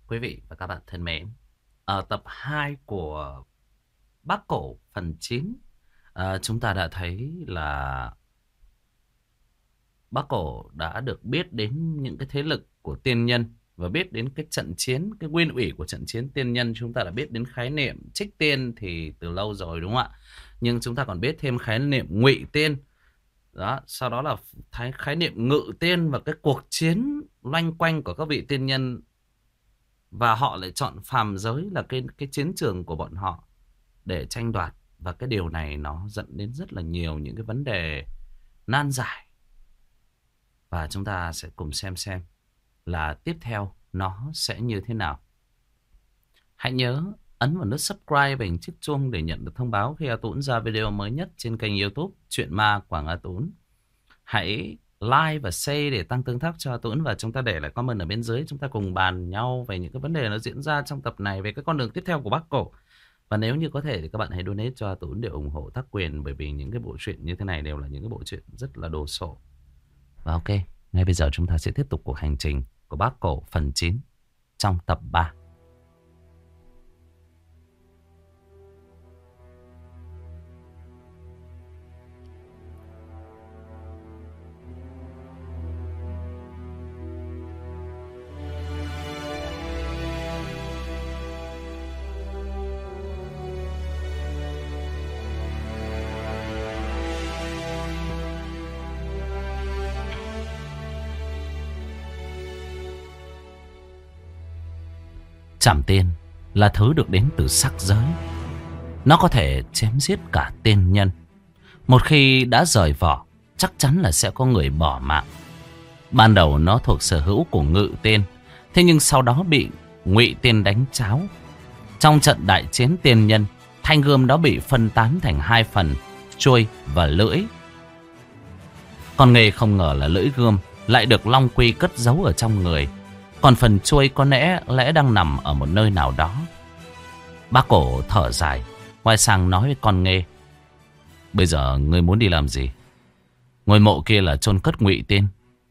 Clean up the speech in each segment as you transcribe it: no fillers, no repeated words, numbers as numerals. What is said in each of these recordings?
Quý vị và các bạn thân mến, ở tập 2 của Bác Cổ phần 9, chúng ta đã thấy là Bác Cổ đã được biết đến những cái thế lực của tiên nhân và biết đến cái trận chiến, cái nguyên ủy của trận chiến tiên nhân. Chúng ta đã biết đến khái niệm trích tiên thì từ lâu rồi, đúng không ạ? Nhưng chúng ta còn biết thêm khái niệm ngụy tiên. Đó, sau đó là khái niệm ngự tiên và cái cuộc chiến loanh quanh của các vị tiên nhân, và họ lại chọn phàm giới là cái chiến trường của bọn họ để tranh đoạt. Và cái điều này nó dẫn đến rất là nhiều những cái vấn đề nan giải. Và chúng ta sẽ cùng xem là tiếp theo nó sẽ như thế nào. Hãy nhớ ấn vào nút subscribe và hình chiếc chuông để nhận được thông báo khi A Tũng ra video mới nhất trên kênh YouTube Chuyện Ma Quảng A Tũng. Hãy like và share để tăng tương tác cho A Tũng, và chúng ta để lại comment ở bên dưới. Chúng ta cùng bàn nhau về những cái vấn đề nó diễn ra trong tập này, về cái con đường tiếp theo của Bác Cổ. Và nếu như có thể thì các bạn hãy donate cho A Tũng để ủng hộ tác quyền, bởi vì những cái bộ truyện như thế này đều là những cái bộ truyện rất là đồ sộ. Và ok, ngay bây giờ chúng ta sẽ tiếp tục cuộc hành trình của Bác Cổ phần 9 trong tập 3. Trảm tiên là thứ được đến từ sắc giới. Nó có thể chém giết cả tiên nhân. Một khi đã rời vỏ, chắc chắn là sẽ có người bỏ mạng. Ban đầu nó thuộc sở hữu của ngự tiên, thế nhưng sau đó bị ngụy tiên đánh tráo. Trong trận đại chiến tiên nhân, thanh gươm đó bị phân tán thành hai phần, chuôi và lưỡi. Con nghề không ngờ là lưỡi gươm lại được Long Quy cất giấu ở trong người, còn phần chuôi có lẽ đang nằm ở một nơi nào đó. Bác Cổ thở dài, quay sang nói với con nghê: bây giờ ngươi muốn đi làm gì? Ngôi mộ kia là chôn cất ngụy tiên.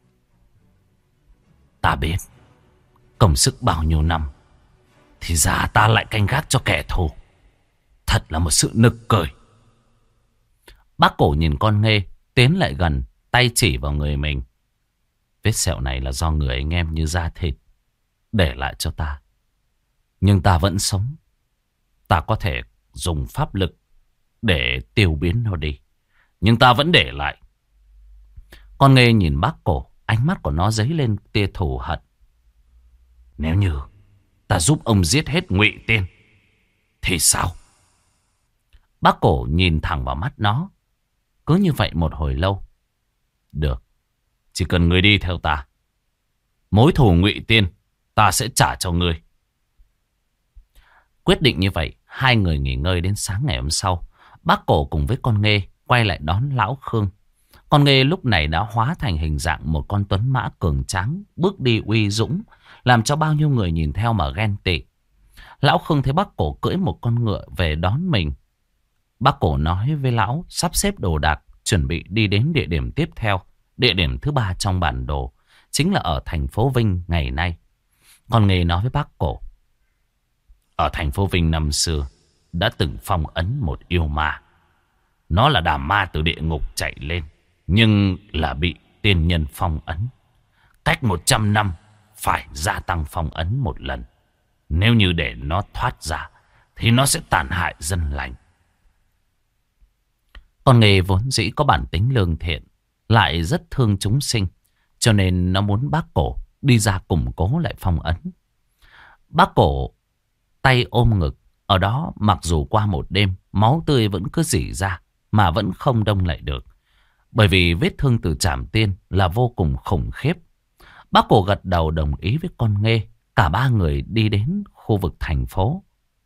Ta biết, công sức bao nhiêu năm thì ra ta lại canh gác cho kẻ thù. Thật là một sự nực cười. Bác Cổ nhìn con nghê tiến lại gần, tay chỉ vào người mình. Vết sẹo này là do người anh em như da thịt để lại cho ta. Nhưng ta vẫn sống. Ta có thể dùng pháp lực để tiêu biến nó đi, nhưng ta vẫn để lại. Con nghê nhìn Bác Cổ, ánh mắt của nó dấy lên tia thù hận. Nếu như ta giúp ông giết hết ngụy tiên thì sao? Bác Cổ nhìn thẳng vào mắt nó. Cứ như vậy một hồi lâu. Được, chỉ cần ngươi đi theo ta, mối thù ngụy tiên ta sẽ trả cho ngươi. Quyết định như vậy, hai người nghỉ ngơi đến sáng ngày hôm sau. Bác Cổ cùng với con nghê quay lại đón lão Khương. Con nghê lúc này đã hóa thành hình dạng một con tuấn mã cường tráng, bước đi uy dũng, làm cho bao nhiêu người nhìn theo mà ghen tị. Lão Khương thấy Bác Cổ cưỡi một con ngựa về đón mình. Bác Cổ nói với lão sắp xếp đồ đạc, chuẩn bị đi đến địa điểm tiếp theo. Địa điểm thứ 3 trong bản đồ chính là ở thành phố Vinh ngày nay. Con nghề nói với Bác Cổ: ở thành phố Vinh năm xưa đã từng phong ấn một yêu ma. Nó là đàm ma từ địa ngục chạy lên, nhưng là bị tiên nhân phong ấn. Cách 100 năm phải gia tăng phong ấn một lần. Nếu như để nó thoát ra thì nó sẽ tàn hại dân lành. Con nghề vốn dĩ có bản tính lương thiện, lại rất thương chúng sinh, cho nên nó muốn Bác Cổ đi ra củng cố lại phong ấn. Bác Cổ tay ôm ngực, ở đó mặc dù qua một đêm máu tươi vẫn cứ rỉ ra mà vẫn không đông lại được, bởi vì vết thương từ trảm tiên là vô cùng khủng khiếp. Bác Cổ gật đầu đồng ý với con nghê. Cả ba người đi đến khu vực thành phố.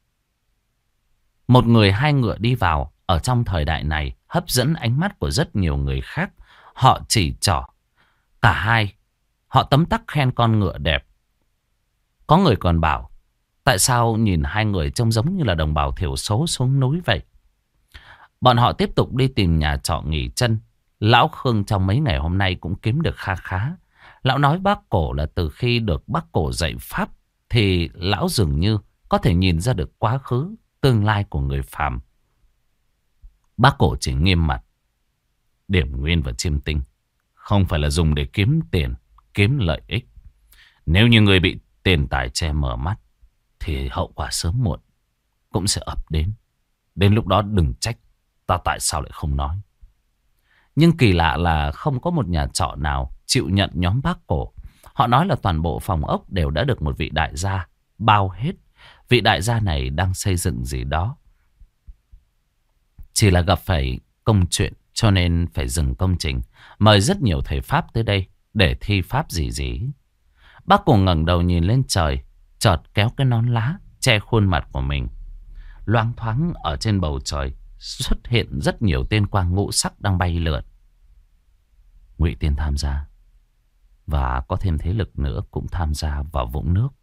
Một người hai ngựa đi vào. Ở trong thời đại này hấp dẫn ánh mắt của rất nhiều người khác. Họ chỉ trỏ. Cả hai họ tấm tắc khen con ngựa đẹp. Có người còn bảo: tại sao nhìn hai người trông giống như là đồng bào thiểu số xuống núi vậy? Bọn họ tiếp tục đi tìm nhà trọ nghỉ chân. Lão Khương trong mấy ngày hôm nay cũng kiếm được kha khá. Lão nói Bác Cổ là từ khi được Bác Cổ dạy pháp thì lão dường như có thể nhìn ra được quá khứ, tương lai của người phàm. Bác Cổ chỉ nghiêm mặt. Điểm nguyên và chiêm tinh không phải là dùng để kiếm tiền, kiếm lợi ích. Nếu như người bị tiền tài che mờ mắt thì hậu quả sớm muộn cũng sẽ ập đến. Đến lúc đó đừng trách ta tại sao lại không nói. Nhưng kỳ lạ là không có một nhà trọ nào chịu nhận nhóm Bác Cổ. Họ nói là toàn bộ phòng ốc đều đã được một vị đại gia bao hết. Vị đại gia này đang xây dựng gì đó. Chỉ là gặp phải công chuyện cho nên phải dừng công trình. Mời rất nhiều thầy Pháp tới đây để thi pháp gì. Bác Cổ ngẩng đầu nhìn lên trời, chợt kéo cái nón lá che khuôn mặt của mình. Loáng thoáng ở trên bầu trời xuất hiện rất nhiều tên quang ngũ sắc đang bay lượn. Ngụy Tiên tham gia, và có thêm thế lực nữa cũng tham gia vào vũng nước.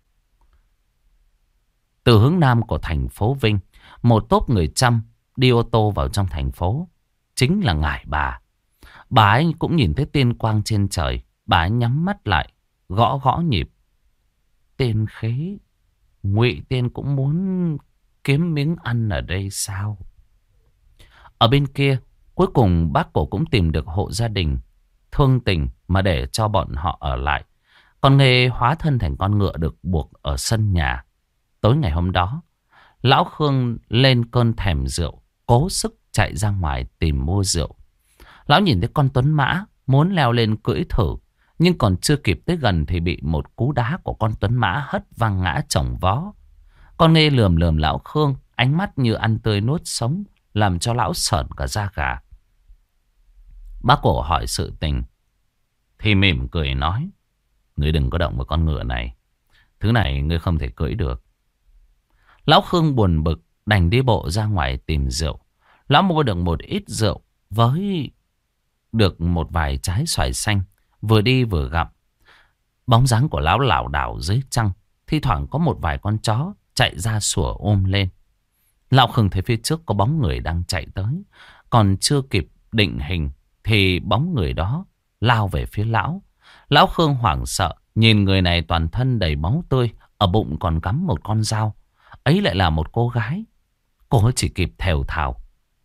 Từ hướng nam của thành phố Vinh, một tốp người Chăm đi ô tô vào trong thành phố. Chính là ngải bà. Bà ấy cũng nhìn thấy tiên quang trên trời. Bà ấy nhắm mắt lại, gõ nhịp. Tiên khế, Ngụy Tiên cũng muốn kiếm miếng ăn ở đây sao? Ở bên kia, cuối cùng Bác Cổ cũng tìm được hộ gia đình thương tình mà để cho bọn họ ở lại. Còn nghề hóa thân thành con ngựa được buộc ở sân nhà. Tối ngày hôm đó, lão Khương lên cơn thèm rượu, cố sức chạy ra ngoài tìm mua rượu. Lão nhìn thấy con tuấn mã muốn leo lên cưỡi thử, nhưng còn chưa kịp tới gần thì bị một cú đá của con tuấn mã hất văng ngã chồng vó. Con Nghê lườm lão Khương, ánh mắt như ăn tươi nuốt sống, làm cho lão sởn cả da gà. Bác Cổ hỏi sự tình thì mỉm cười nói: ngươi đừng có động vào con ngựa này, thứ này ngươi không thể cưỡi được. Lão Khương buồn bực đành đi bộ ra ngoài tìm rượu. Lão mua được một ít rượu với được một vài trái xoài xanh, vừa đi vừa gặm. Bóng dáng của lão lảo đảo dưới trăng, thi thoảng có một vài con chó chạy ra sủa ôm lên. Lão Khương thấy phía trước có bóng người đang chạy tới, còn chưa kịp định hình thì bóng người đó lao về phía lão. Lão Khương hoảng sợ, nhìn người này toàn thân đầy máu tươi, ở bụng còn cắm một con dao. Ấy lại là một cô gái. Cô chỉ kịp thều thào: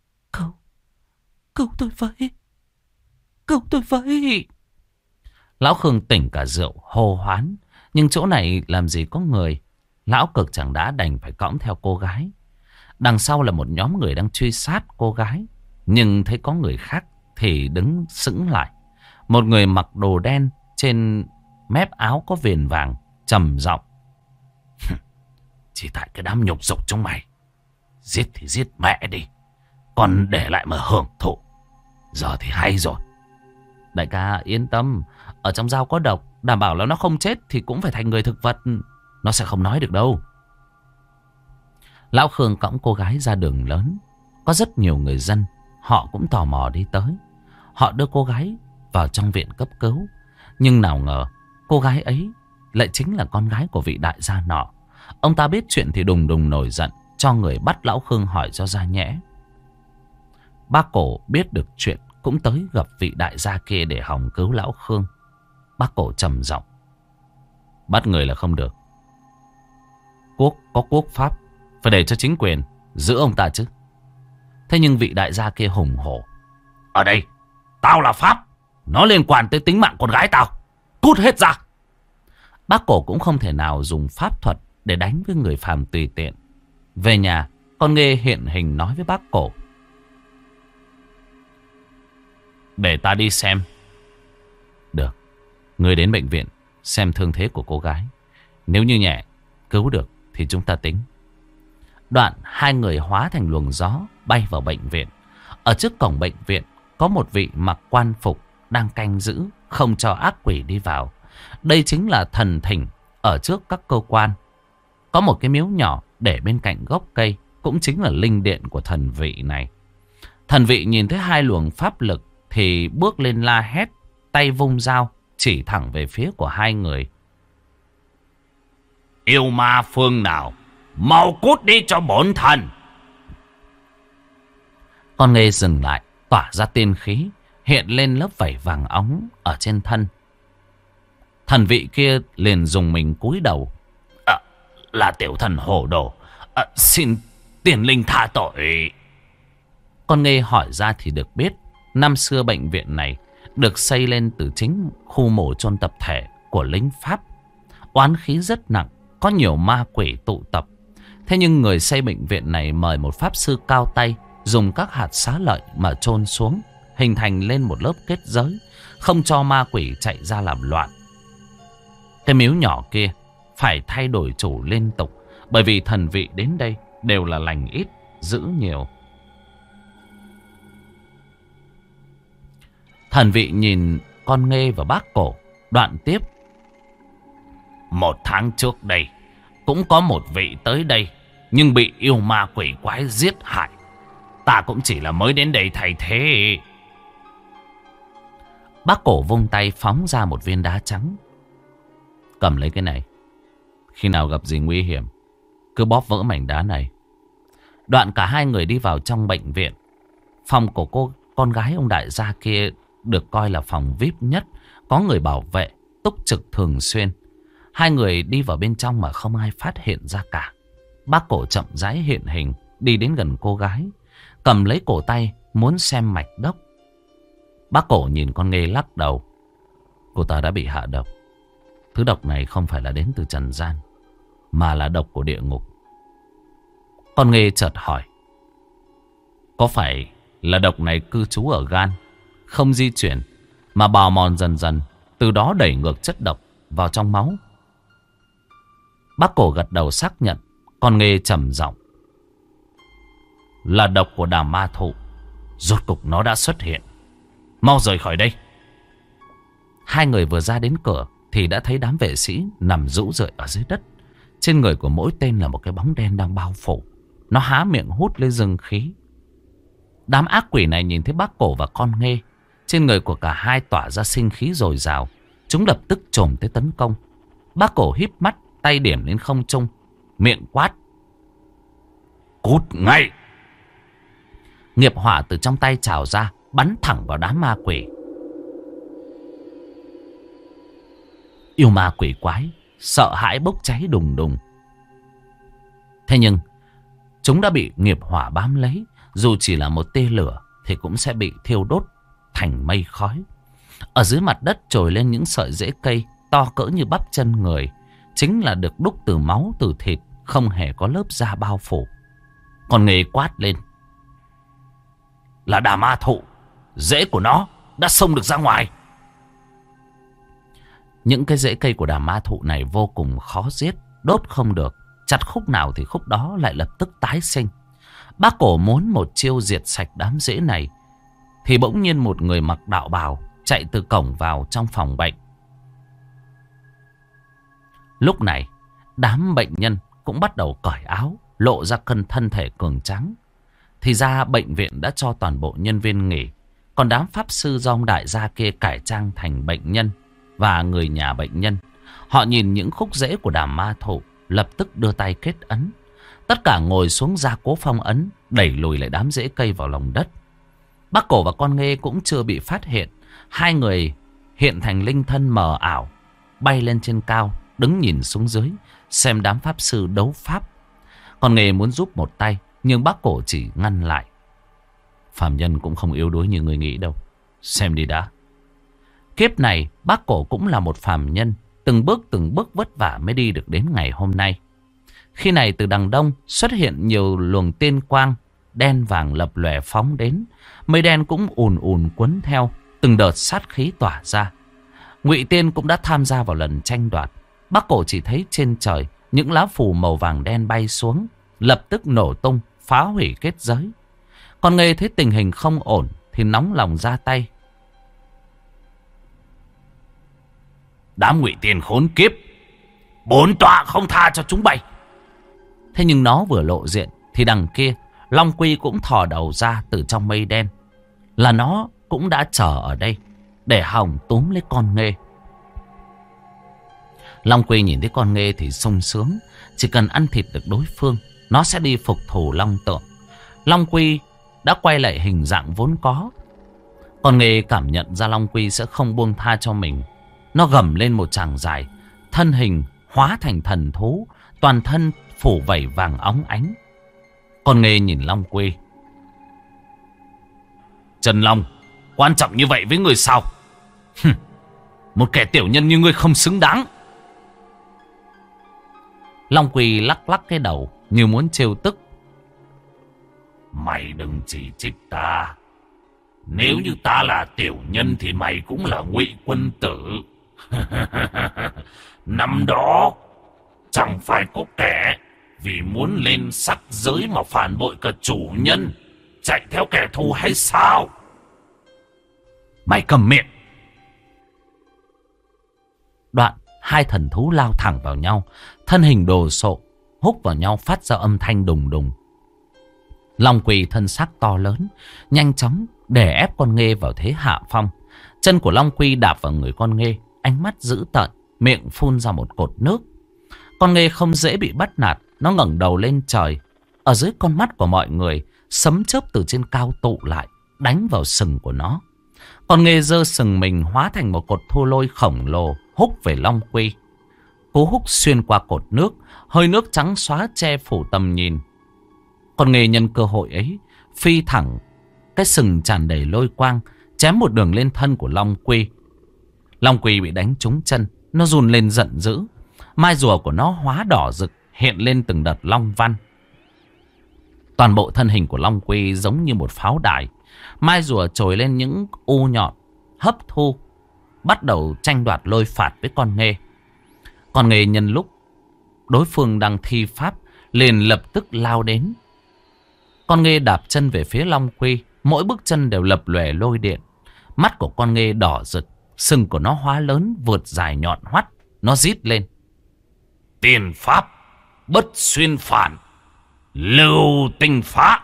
Cứu tôi với, cứu tôi với. Lão Khương tỉnh cả rượu, hô hoán. Nhưng chỗ này làm gì có người. Lão cực chẳng đã đành phải cõng theo cô gái. Đằng sau là một nhóm người đang truy sát cô gái. Nhưng thấy có người khác thì đứng sững lại. Một người mặc đồ đen, trên mép áo có viền vàng, trầm giọng: chỉ tại cái đám nhục dục trong mày, giết thì giết mẹ đi, còn để lại mà hưởng thụ. Giờ thì hay rồi. Đại ca yên tâm, ở trong dao có độc, đảm bảo là nó không chết thì cũng phải thành người thực vật. Nó sẽ không nói được đâu. Lão Khương cõng cô gái ra đường lớn. Có rất nhiều người dân, họ cũng tò mò đi tới. Họ đưa cô gái vào trong viện cấp cứu. Nhưng nào ngờ cô gái ấy lại chính là con gái của vị đại gia nọ. Ông ta biết chuyện thì đùng đùng nổi giận, cho người bắt lão Khương hỏi cho ra nhẽ. Bác Cổ biết được chuyện cũng tới gặp vị đại gia kia để hòng cứu lão Khương. Bác Cổ trầm giọng: bắt người là không được. Quốc có quốc pháp, phải để cho chính quyền giữ ông ta chứ. Thế nhưng vị đại gia kia hùng hổ: ở đây tao là pháp, nó liên quan tới tính mạng con gái tao, cút hết ra. Bác Cổ cũng không thể nào dùng pháp thuật để đánh với người phàm tùy tiện. Về nhà, con Nghê hiện hình nói với bác Cổ: để ta đi xem. Được, ngươi đến bệnh viện xem thương thế của cô gái. Nếu như nhẹ, cứu được thì chúng ta tính. Đoạn hai người hóa thành luồng gió bay vào bệnh viện. Ở trước cổng bệnh viện có một vị mặc quan phục đang canh giữ, không cho ác quỷ đi vào. Đây chính là thần thỉnh ở trước các cơ quan. Có một cái miếu nhỏ để bên cạnh gốc cây, cũng chính là linh điện của thần vị này. Thần vị nhìn thấy hai luồng pháp lực thì bước lên la hét, tay vung dao chỉ thẳng về phía của hai người. Yêu ma phương nào, mau cút đi cho bổn thần. Con Nghê dừng lại, tỏa ra tiên khí, hiện lên lớp vảy vàng óng ở trên thân. Thần vị kia liền dùng mình cúi đầu. Là tiểu thần hồ đồ. Xin tiền linh tha tội. Con Nghê hỏi ra thì được biết, năm xưa bệnh viện này được xây lên từ chính khu mổ chôn tập thể của lính Pháp. Oán khí rất nặng, có nhiều ma quỷ tụ tập. Thế nhưng người xây bệnh viện này mời một pháp sư cao tay, dùng các hạt xá lợi mà chôn xuống, hình thành lên một lớp kết giới, không cho ma quỷ chạy ra làm loạn. Cái miếu nhỏ kia phải thay đổi chủ liên tục, bởi vì thần vị đến đây đều là lành ít, giữ nhiều. Thần vị nhìn con Nghê và bác Cổ, đoạn tiếp. 1 tháng trước đây, cũng có một vị tới đây, nhưng bị yêu ma quỷ quái giết hại. Ta cũng chỉ là mới đến đây thay thế. Bác Cổ vung tay phóng ra một viên đá trắng. Cầm lấy cái này. Khi nào gặp gì nguy hiểm, cứ bóp vỡ mảnh đá này. Đoạn cả hai người đi vào trong bệnh viện. Phòng của con gái ông đại gia kia được coi là phòng VIP nhất, có người bảo vệ, túc trực thường xuyên. Hai người đi vào bên trong mà không ai phát hiện ra cả. Bác Cổ chậm rãi hiện hình, đi đến gần cô gái, cầm lấy cổ tay muốn xem mạch đốc. Bác Cổ nhìn con Nghê lắc đầu. Cô ta đã bị hạ độc. Thứ độc này không phải là đến từ trần gian, mà là độc của địa ngục. Con Nghê chợt hỏi. Có phải là độc này cư trú ở gan, không di chuyển, mà bào mòn dần dần, từ đó đẩy ngược chất độc vào trong máu? Bác Cổ gật đầu xác nhận. Con Nghê trầm giọng. Là độc của đàm ma thụ. Rốt cục nó đã xuất hiện. Mau rời khỏi đây. Hai người vừa ra đến cửa thì đã thấy đám vệ sĩ nằm rũ rượi ở dưới đất. Trên người của mỗi tên là một cái bóng đen đang bao phủ. Nó há miệng hút lấy dương khí. Đám ác quỷ này nhìn thấy bác Cổ và con Nghê, trên người của cả hai tỏa ra sinh khí dồi dào. Chúng lập tức chồm tới tấn công. Bác Cổ híp mắt, tay điểm lên không trung, miệng quát. Cút ngay! Nghiệp hỏa từ trong tay trào ra, bắn thẳng vào đám ma quỷ. Yêu ma quỷ quái sợ hãi bốc cháy đùng đùng. Thế nhưng chúng đã bị nghiệp hỏa bám lấy. Dù chỉ là một tia lửa thì cũng sẽ bị thiêu đốt thành mây khói. Ở dưới mặt đất trồi lên những sợi rễ cây to cỡ như bắp chân người, chính là được đúc từ máu từ thịt, không hề có lớp da bao phủ. Còn Nghê quát lên. Là đà ma thụ. Rễ của nó đã xông được ra ngoài. Những cái rễ cây của đà ma thụ này vô cùng khó giết, đốt không được. Chặt khúc nào thì khúc đó lại lập tức tái sinh. Bác Cổ muốn một chiêu diệt sạch đám rễ này, thì bỗng nhiên một người mặc đạo bào chạy từ cổng vào trong phòng bệnh. Lúc này đám bệnh nhân cũng bắt đầu cởi áo, lộ ra thân thể cường tráng. Thì ra bệnh viện đã cho toàn bộ nhân viên nghỉ. Còn đám pháp sư do ông đại gia kia cải trang thành bệnh nhân và người nhà bệnh nhân. Họ nhìn những khúc rễ của đàm ma thụ, lập tức đưa tay kết ấn. Tất cả ngồi xuống gia cố phong ấn, đẩy lùi lại đám rễ cây vào lòng đất. Bác Cổ và con Nghê cũng chưa bị phát hiện. Hai người hiện thành linh thân mờ ảo, bay lên trên cao, đứng nhìn xuống dưới, xem đám pháp sư đấu pháp. Con Nghê muốn giúp một tay, nhưng bác Cổ chỉ ngăn lại. Phàm nhân cũng không yếu đuối như người nghĩ đâu. Xem đi đã. Kiếp này bác Cổ cũng là một phàm nhân, từng bước vất vả mới đi được đến ngày hôm nay. Khi này từ đằng đông xuất hiện nhiều luồng tiên quang đen vàng lập lòe phóng đến. Mây đen cũng ùn ùn cuốn theo, từng đợt sát khí tỏa ra. Ngụy Tiên cũng đã tham gia vào lần tranh đoạt. Bác Cổ chỉ thấy trên trời những lá phù màu vàng đen bay xuống, lập tức nổ tung, phá hủy kết giới. Còn Nghê thấy tình hình không ổn thì nóng lòng ra tay. Đám Ngụy Tiên khốn kiếp, bổn tọa không tha cho chúng bay. Thế nhưng nó vừa lộ diện thì đằng kia Long Quy cũng thò đầu ra từ trong mây đen. Là nó cũng đã chờ ở đây để hòng túm lấy con Nghê. Long Quy nhìn thấy con Nghê thì sung sướng. Chỉ cần ăn thịt được đối phương, nó sẽ đi phục thù Long Tượng. Long Quy đã quay lại hình dạng vốn có. Con Nghê cảm nhận ra Long Quy sẽ không buông tha cho mình. Nó gầm lên một tràng dài, thân hình hóa thành thần thú, toàn thân phủ vảy vàng óng ánh. Con Nghê nhìn Long Quy. Trần Long, quan trọng như vậy với người sao? Một kẻ tiểu nhân như ngươi không xứng đáng. Long Quy lắc lắc cái đầu như muốn trêu tức. Mày đừng chỉ trích ta. Nếu như ta là tiểu nhân thì mày cũng là Ngụy quân tử. Năm đó chẳng phải có kẻ vì muốn lên sắc giới mà phản bội cả chủ nhân, chạy theo kẻ thù hay sao? Mày cầm miệng. Đoạn hai thần thú lao thẳng vào nhau, thân hình đồ sộ húc vào nhau phát ra âm thanh đùng đùng. Long Quy thân xác to lớn, nhanh chóng để ép con Nghê vào thế hạ phong. Chân của Long Quy đạp vào người con Nghê, ánh mắt dữ tợn, miệng phun ra một cột nước. Con Nghê không dễ bị bắt nạt, nó ngẩng đầu lên trời. Ở dưới con mắt của mọi người, sấm chớp từ trên cao tụ lại, đánh vào sừng của nó. Con Nghê giơ sừng mình hóa thành một cột thô lôi khổng lồ, húc về Long Quy. Cú húc xuyên qua cột nước, hơi nước trắng xóa che phủ tầm nhìn. Con Nghê nhân cơ hội ấy, phi thẳng, cái sừng tràn đầy lôi quang, chém một đường lên thân của Long Quy. Long Quy bị đánh trúng chân, nó run lên giận dữ. Mai rùa của nó hóa đỏ rực, hiện lên từng đợt long văn. Toàn bộ thân hình của Long Quy giống như một pháo đài. Mai rùa trồi lên những u nhọn, hấp thu, bắt đầu tranh đoạt lôi phạt với con Nghê. Con Nghê nhân lúc đối phương đang thi pháp, liền lập tức lao đến. Con Nghê đạp chân về phía Long Quy, mỗi bước chân đều lập lòe lôi điện. Mắt của con Nghê đỏ rực, sừng của nó hóa lớn vượt dài nhọn hoắt. Nó rít lên. Tiền pháp, bất xuyên phản, lưu tinh phá.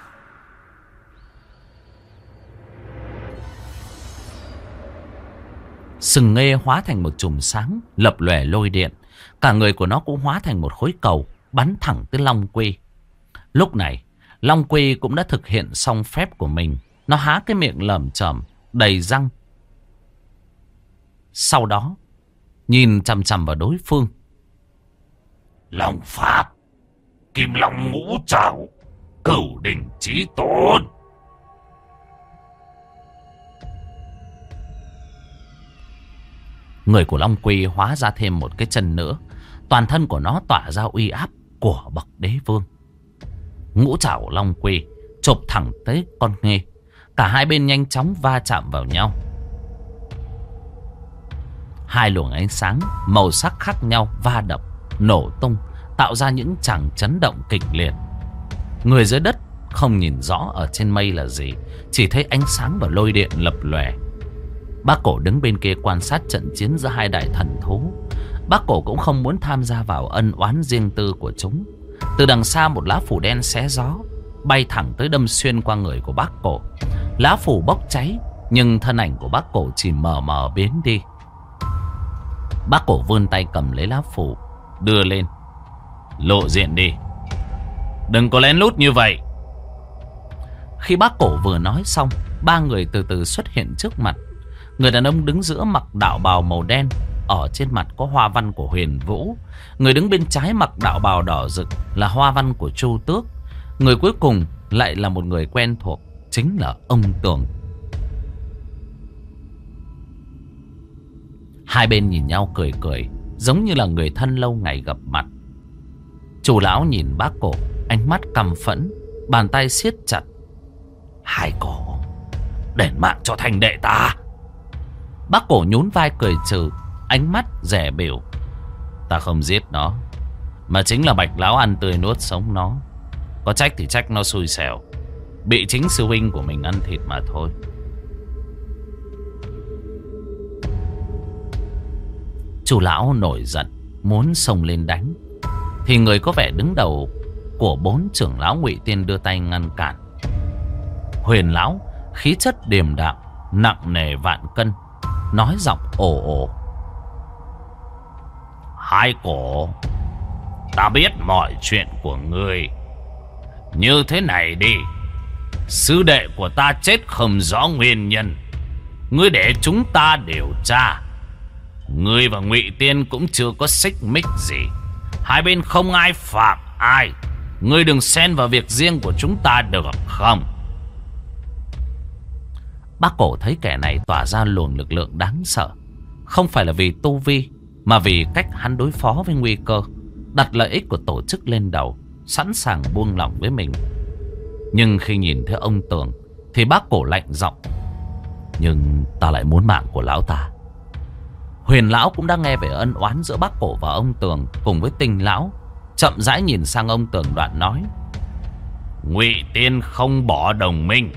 Sừng Nghê hóa thành một chùm sáng, lập lòe lôi điện. Cả người của nó cũng hóa thành một khối cầu, bắn thẳng tới Long Quy. Lúc này, Long Quy cũng đã thực hiện xong phép của mình. Nó há cái miệng lởm chởm, đầy răng. Sau đó, nhìn chằm chằm vào đối phương. Long pháp, Kim Long ngũ trảo, Cửu đỉnh chí tôn. Người của Long Quy hóa ra thêm một cái chân nữa. Toàn thân của nó tỏa ra uy áp của bậc đế vương. Ngũ trảo Long Quy chộp thẳng tới con Nghê. Cả hai bên nhanh chóng va chạm vào nhau. Hai luồng ánh sáng màu sắc khác nhau va đập, nổ tung, tạo ra những tràng chấn động kịch liệt. Người dưới đất không nhìn rõ ở trên mây là gì, chỉ thấy ánh sáng và lôi điện lập lòe. Bác Cổ đứng bên kia quan sát trận chiến giữa hai đại thần thú. Bác Cổ cũng không muốn tham gia vào ân oán riêng tư của chúng. Từ đằng xa một lá phủ đen xé gió bay thẳng tới đâm xuyên qua người của Bác Cổ. Lá phủ bốc cháy, nhưng thân ảnh của Bác Cổ chỉ mờ mờ biến đi. Bác Cổ vươn tay cầm lấy lá phủ, đưa lên. Lộ diện đi, đừng có lén lút như vậy. Khi Bác Cổ vừa nói xong, ba người từ từ xuất hiện trước mặt. Người đàn ông đứng giữa mặc đạo bào màu đen, ở trên mặt có hoa văn của Huyền Vũ. Người đứng bên trái mặc đạo bào đỏ rực là hoa văn của Chu Tước. Người cuối cùng lại là một người quen thuộc, chính là ông Tường. Hai bên nhìn nhau cười cười, giống như là người thân lâu ngày gặp mặt. Chủ lão nhìn Bác Cổ, ánh mắt căm phẫn, bàn tay siết chặt. Hai cổ, đền mạng cho thành đệ ta. Bác Cổ nhún vai cười trừ, ánh mắt dè bỉu. Ta không giết nó, mà chính là Bạch lão ăn tươi nuốt sống nó. Có trách thì trách nó xui xẻo, bị chính sư huynh của mình ăn thịt mà thôi. Chủ lão nổi giận, muốn xông lên đánh, thì người có vẻ đứng đầu của bốn trưởng lão Ngụy Tiên đưa tay ngăn cản. Huyền lão khí chất điềm đạm, nặng nề vạn cân, nói giọng ồ ồ. Hai cổ, ta biết mọi chuyện của ngươi. Như thế này đi, sư đệ của ta chết không rõ nguyên nhân, ngươi để chúng ta điều tra. Ngươi và Ngụy Tiên cũng chưa có xích mích gì. Hai bên không ai phạm ai. Ngươi đừng xen vào việc riêng của chúng ta được không? Bác Cổ thấy kẻ này tỏa ra luồng lực lượng đáng sợ. Không phải là vì tu vi, mà vì cách hắn đối phó với nguy cơ, đặt lợi ích của tổ chức lên đầu, sẵn sàng buông lỏng với mình. Nhưng khi nhìn thấy ông Tường thì bác Cổ lạnh giọng: nhưng ta lại muốn mạng của lão ta. Huyền lão cũng đang nghe về ân oán giữa bác Cổ và ông Tường cùng với Tinh lão, chậm rãi nhìn sang ông Tường đoạn nói: Ngụy Tiên không bỏ đồng minh.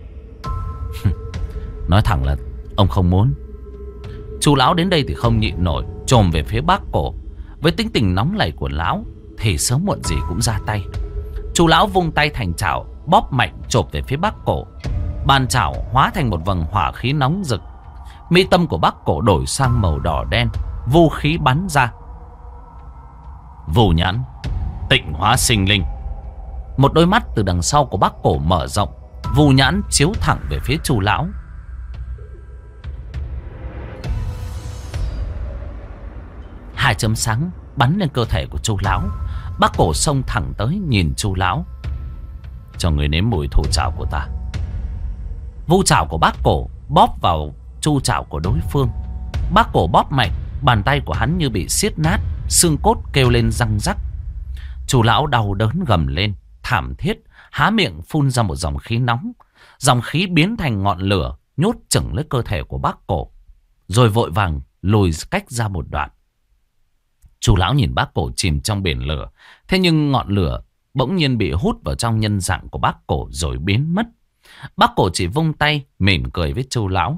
Nói thẳng là ông không muốn. Chú lão đến đây thì không nhịn nổi, chồm về phía bác Cổ. Với tính tình nóng nảy của lão thì sớm muộn gì cũng ra tay. Chú lão vung tay thành chảo, bóp mạnh chộp về phía bác Cổ. Bàn chảo hóa thành một vầng hỏa khí nóng rực. Mi tâm của bác Cổ đổi sang màu đỏ đen, vũ khí bắn ra. Vù nhãn, tịnh hóa sinh linh. Một đôi mắt từ đằng sau của bác Cổ mở rộng, vù nhãn chiếu thẳng về phía chú lão. Hai chấm sáng bắn lên cơ thể của chú lão. Bác Cổ xông thẳng tới nhìn chú lão: cho người nếm mùi thủ trảo của ta. Vu trảo của bác Cổ bóp vào chu trảo của đối phương. Bác Cổ bóp mạnh, bàn tay của hắn như bị siết nát, xương cốt kêu lên răng rắc. Chú lão đau đớn gầm lên thảm thiết, há miệng phun ra một dòng khí nóng. Dòng khí biến thành ngọn lửa nhốt chửng lấy cơ thể của bác Cổ, rồi vội vàng lùi cách ra một đoạn. Chú lão nhìn bác Cổ chìm trong biển lửa, thế nhưng ngọn lửa bỗng nhiên bị hút vào trong nhân dạng của bác Cổ rồi biến mất. Bác Cổ chỉ vung tay mỉm cười với chú lão: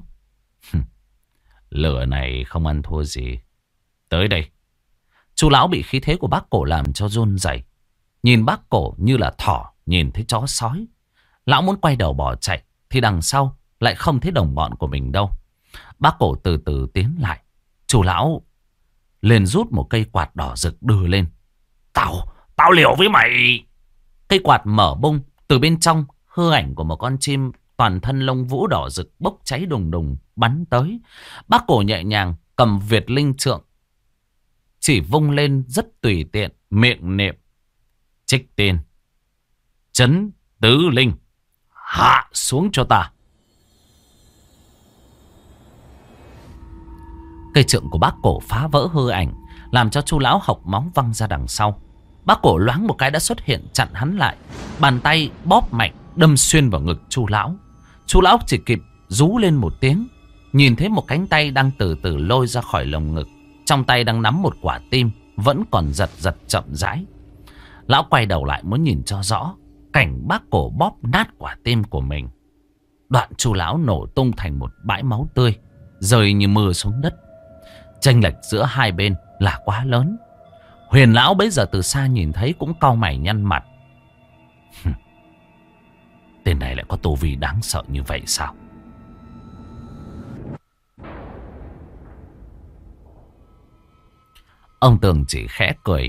lửa này không ăn thua gì. Tới đây. Chú lão bị khí thế của bác Cổ làm cho run rẩy, nhìn bác Cổ như là thỏ nhìn thấy chó sói. Lão muốn quay đầu bỏ chạy thì đằng sau lại không thấy đồng bọn của mình đâu. Bác Cổ từ từ tiến lại. Chú lão liền rút một cây quạt đỏ rực đưa lên. Tao liều với mày. Cây quạt mở bung, từ bên trong hư ảnh của một con chim toàn thân lông vũ đỏ rực bốc cháy đùng đùng bắn tới. Bác Cổ nhẹ nhàng cầm Việt Linh trượng, chỉ vung lên rất tùy tiện, miệng niệm: Trích Tiên, Trấn Tứ Linh, hạ xuống cho ta. Cây trượng của bác Cổ phá vỡ hư ảnh, làm cho chú lão hộc máu văng ra đằng sau. Bác Cổ loáng một cái đã xuất hiện chặn hắn lại, bàn tay bóp mạnh đâm xuyên vào ngực chú lão. Chú lão chỉ kịp rú lên một tiếng, nhìn thấy một cánh tay đang từ từ lôi ra khỏi lồng ngực, trong tay đang nắm một quả tim vẫn còn giật giật chậm rãi. Lão quay đầu lại muốn nhìn cho rõ cảnh bác Cổ bóp nát quả tim của mình. Đoạn chú lão nổ tung thành một bãi máu tươi, rơi như mưa xuống đất. Chênh lệch giữa hai bên là quá lớn. Huyền lão bấy giờ từ xa nhìn thấy cũng cau mày nhăn mặt. Tên này lại có tu vi đáng sợ như vậy sao? Ông Tường chỉ khẽ cười: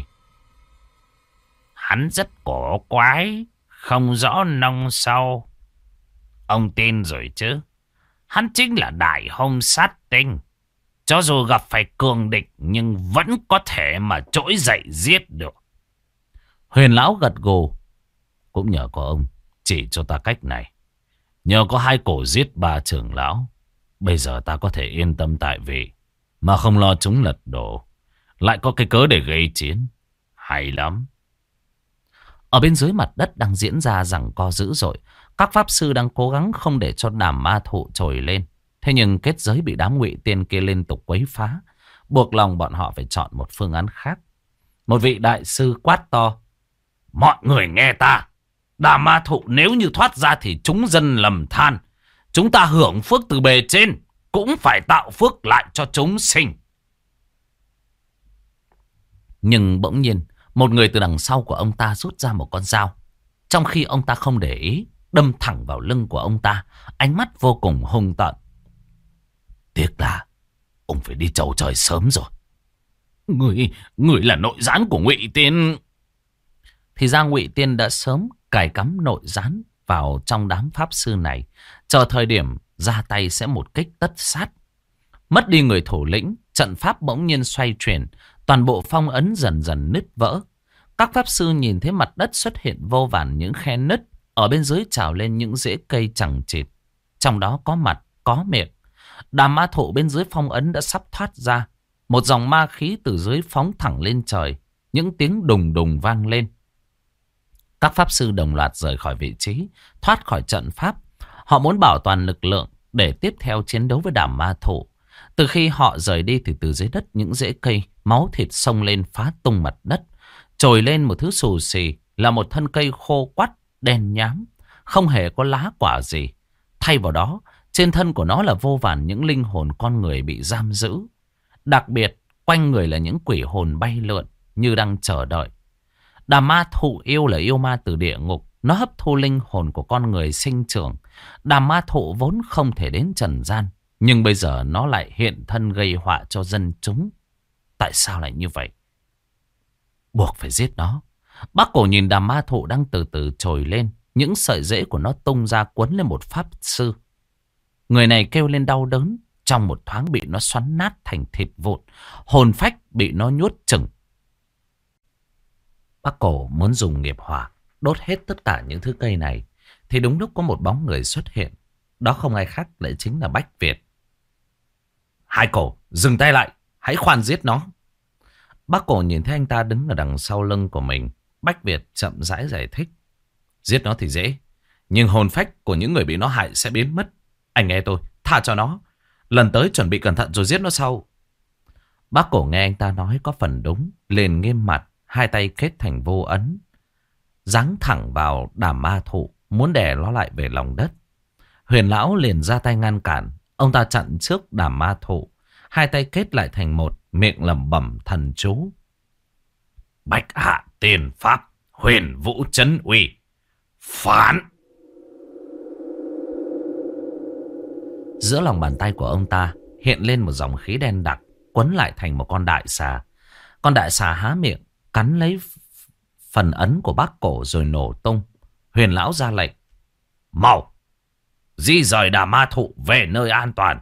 hắn rất cổ quái, không rõ nông sâu. Ông tin rồi chứ? Hắn chính là đại hung sát tinh. Cho dù gặp phải cường địch nhưng vẫn có thể mà trỗi dậy giết được. Huyền lão gật gù: cũng nhờ có ông chỉ cho ta cách này. Nhờ có hai cổ giết ba trưởng lão, bây giờ ta có thể yên tâm tại vị, mà không lo chúng lật đổ, lại có cái cớ để gây chiến. Hay lắm. Ở bên dưới mặt đất đang diễn ra giằng co dữ dội. Các pháp sư đang cố gắng không để cho đàm ma thụ trồi lên. Thế nhưng kết giới bị đám Ngụy Tiên kia liên tục quấy phá, buộc lòng bọn họ phải chọn một phương án khác. Một vị đại sư quát to: mọi người nghe ta. Đàm ma thụ nếu như thoát ra thì chúng dân lầm than. Chúng ta hưởng phước từ bề trên, cũng phải tạo phước lại cho chúng sinh. Nhưng bỗng nhiên một người từ đằng sau của ông ta rút ra một con dao. Trong khi ông ta không để ý, đâm thẳng vào lưng của ông ta, ánh mắt vô cùng hung tợn. Tiếc là ông phải đi chầu trời sớm rồi. Người là nội gián của Ngụy Tiên. Thì ra Ngụy Tiên đã sớm cài cắm nội gián vào trong đám pháp sư này, chờ thời điểm ra tay sẽ một kích tất sát. Mất đi người thủ lĩnh trận pháp bỗng nhiên xoay chuyển, toàn bộ phong ấn dần dần nứt vỡ. Các pháp sư nhìn thấy mặt đất xuất hiện vô vàn những khe nứt, ở bên dưới trào lên những rễ cây chằng chịt, trong đó có mặt, có miệng. Đàm ma thụ bên dưới phong ấn đã sắp thoát ra, một dòng ma khí từ dưới phóng thẳng lên trời, những tiếng đùng đùng vang lên. Các pháp sư đồng loạt rời khỏi vị trí, thoát khỏi trận pháp. Họ muốn bảo toàn lực lượng để tiếp theo chiến đấu với đàm ma thụ. Từ khi họ rời đi thì từ dưới đất những rễ cây, máu thịt xông lên phá tung mặt đất. Trồi lên một thứ xù xì là một thân cây khô quắt, đen nhám, không hề có lá quả gì. Thay vào đó, trên thân của nó là vô vàn những linh hồn con người bị giam giữ. Đặc biệt, quanh người là những quỷ hồn bay lượn như đang chờ đợi. Đàm ma thụ yêu là yêu ma từ địa ngục. Nó hấp thu linh hồn của con người sinh trưởng. Đàm ma thụ vốn không thể đến trần gian, nhưng bây giờ nó lại hiện thân gây họa cho dân chúng. Tại sao lại như vậy? Buộc phải giết nó. Bác Cổ nhìn đàm ma thụ đang từ từ trồi lên. Những sợi rễ của nó tung ra quấn lên một pháp sư. Người này kêu lên đau đớn. Trong một thoáng bị nó xoắn nát thành thịt vụn. Hồn phách bị nó nhốt chừng. Bác Cổ muốn dùng nghiệp hỏa đốt hết tất cả những thứ cây này. Thì đúng lúc có một bóng người xuất hiện. Đó không ai khác lại chính là Bách Việt. Hai Cổ, dừng tay lại. Hãy khoan giết nó. Bác Cổ nhìn thấy anh ta đứng ở đằng sau lưng của mình. Bách Việt chậm rãi giải thích. Giết nó thì dễ, nhưng hồn phách của những người bị nó hại sẽ biến mất. Anh nghe tôi, tha cho nó. Lần tới chuẩn bị cẩn thận rồi giết nó sau. Bác Cổ nghe anh ta nói có phần đúng, liền nghiêm mặt, hai tay kết thành vô ấn, giáng thẳng vào đàm ma thụ, muốn đè nó lại về lòng đất. Huyền lão liền ra tay ngăn cản. Ông ta chặn trước đàm ma thụ, hai tay kết lại thành một, miệng lẩm bẩm thần chú. Bạch hạ tiền pháp, huyền vũ trấn uy, phán. Giữa lòng bàn tay của ông ta hiện lên một dòng khí đen đặc, quấn lại thành một con đại xà. Con đại xà há miệng, cắn lấy phần ấn của Bác Cổ rồi nổ tung. Huyền lão ra lệnh. Mau, di rời đàm ma thụ về nơi an toàn.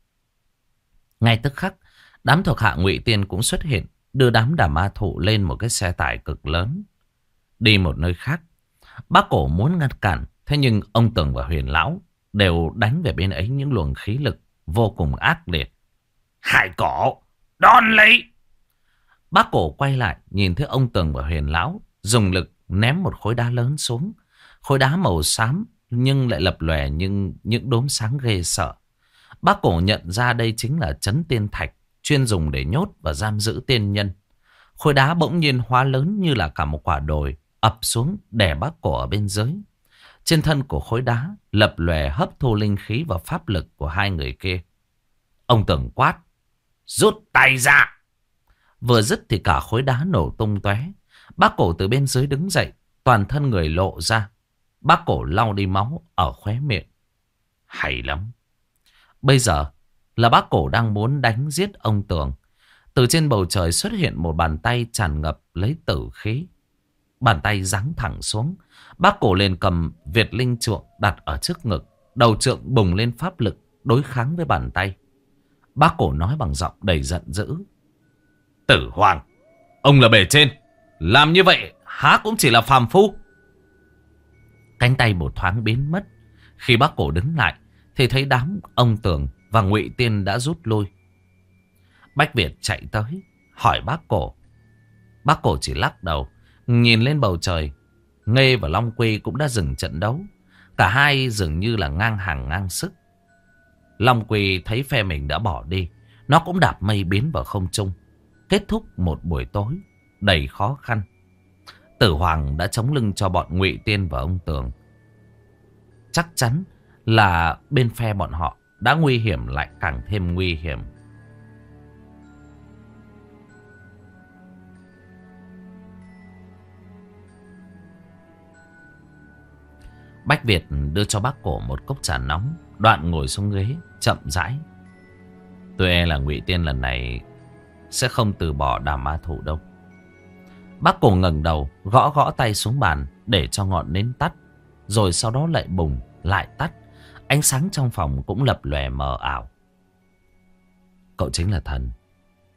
Ngay tức khắc, đám thuộc hạ Ngụy Tiên cũng xuất hiện, đưa đám đàm ma thụ lên một cái xe tải cực lớn, đi một nơi khác. Bác Cổ muốn ngăn cản, thế nhưng ông Tường và Huyền lão đều đánh về bên ấy những luồng khí lực vô cùng ác liệt. Hải Cổ, đón lấy! Bác Cổ quay lại, nhìn thấy ông Tường và Huyền lão dùng lực ném một khối đá lớn xuống. Khối đá màu xám nhưng lại lập lòe những đốm sáng ghê sợ. Bác Cổ nhận ra đây chính là trấn tiên thạch, chuyên dùng để nhốt và giam giữ tiên nhân. Khối đá bỗng nhiên hóa lớn như là cả một quả đồi, ập xuống đè Bác Cổ ở bên dưới. Trên thân của khối đá lập lòe hấp thu linh khí và pháp lực của hai người kia. Ông Tường quát. Rút tay ra! Vừa dứt thì cả khối đá nổ tung tóe. Bác Cổ từ bên dưới đứng dậy, toàn thân người lộ ra. Bác Cổ lau đi máu ở khóe miệng. Hay lắm. Bây giờ là Bác Cổ đang muốn đánh giết ông Tường. Từ trên bầu trời xuất hiện một bàn tay tràn ngập lấy tử khí. Bàn tay giáng thẳng xuống. Bác Cổ liền cầm Việt Linh trượng đặt ở trước ngực. Đầu trượng bùng lên pháp lực đối kháng với bàn tay. Bác Cổ nói bằng giọng đầy giận dữ. Tử Hoàng, ông là bề trên, làm như vậy há cũng chỉ là phàm phu. Cánh tay một thoáng biến mất. Khi Bác Cổ đứng lại thì thấy đám ông Tường và Ngụy Tiên đã rút lui. Bách Việt chạy tới hỏi Bác Cổ. Bác Cổ chỉ lắc đầu, nhìn lên bầu trời. Nghê và Long Quy cũng đã dừng trận đấu. Cả hai dường như là ngang hàng ngang sức. Long Quy thấy phe mình đã bỏ đi, nó cũng đạp mây biến vào không trung. Kết thúc một buổi tối đầy khó khăn. Tử Hoàng đã chống lưng cho bọn Ngụy Tiên và ông Tường. Chắc chắn là bên phe bọn họ đã nguy hiểm lại càng thêm nguy hiểm. Bách Việt đưa cho Bác Cổ một cốc trà nóng, đoạn ngồi xuống ghế chậm rãi. Tôi e là Ngụy Tiên lần này sẽ không từ bỏ đàm ma thụ đâu. Bác Cổ ngẩng đầu, gõ gõ tay xuống bàn để cho ngọn nến tắt, rồi sau đó lại bùng, lại tắt. Ánh sáng trong phòng cũng lập lòe mờ ảo. Cậu chính là thần,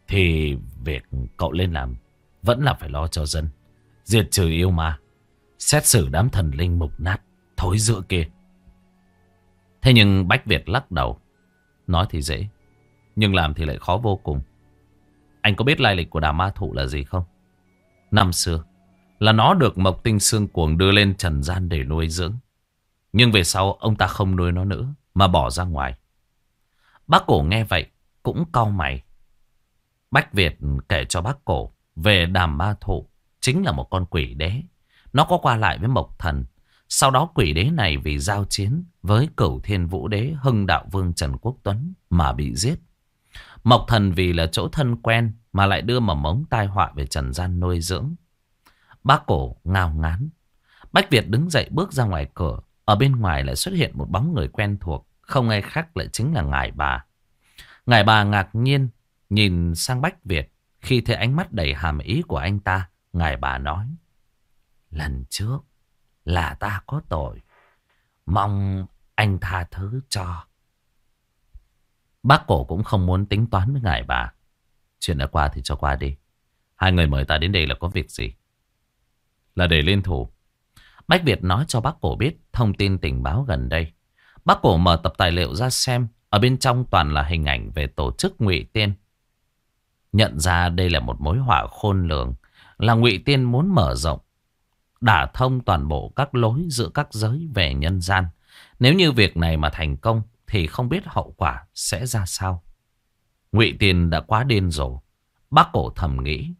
thì việc cậu lên làm vẫn là phải lo cho dân. Diệt trừ yêu ma, xét xử đám thần linh mục nát, thối rữa kia. Thế nhưng Bách Việt lắc đầu. Nói thì dễ, nhưng làm thì lại khó vô cùng. Anh có biết lai lịch của Đàm Ma Thụ là gì không? Năm xưa là nó được Mộc Tinh Xương Cuồng đưa lên trần gian để nuôi dưỡng. Nhưng về sau ông ta không nuôi nó nữa mà bỏ ra ngoài. Bác Cổ nghe vậy cũng cau mày. Bách Việt kể cho bác Cổ về Đàm Ma Thụ chính là một con quỷ đế. Nó có qua lại với Mộc Thần. Sau đó quỷ đế này vì giao chiến với Cửu Thiên Vũ Đế Hưng Đạo Vương Trần Quốc Tuấn mà bị giết. Mộc Thần vì là chỗ thân quen mà lại đưa mầm mống tai họa về trần gian nuôi dưỡng. Bác Cổ ngao ngán. Bách Việt đứng dậy bước ra ngoài cửa. Ở bên ngoài lại xuất hiện một bóng người quen thuộc. Không ai khác lại chính là ngài bà. Ngài bà ngạc nhiên nhìn sang Bách Việt. Khi thấy ánh mắt đầy hàm ý của anh ta, ngài bà nói: lần trước là ta có tội, mong anh tha thứ cho. Bác Cổ cũng không muốn tính toán với ngài bà. Chuyện đã qua thì cho qua đi. Hai người mời ta đến đây là có việc gì? Là để liên thủ. Bách Việt nói cho bác Cổ biết thông tin tình báo gần đây. Bác Cổ mở tập tài liệu ra xem. Ở bên trong toàn là hình ảnh về tổ chức Ngụy Tiên. Nhận ra đây là một mối họa khôn lường. Là Ngụy Tiên muốn mở rộng, đả thông toàn bộ các lối giữa các giới về nhân gian. Nếu như việc này mà thành công thì không biết hậu quả sẽ ra sao. Ngụy Tiên đã quá điên rồ. Bác Cổ thầm nghĩ,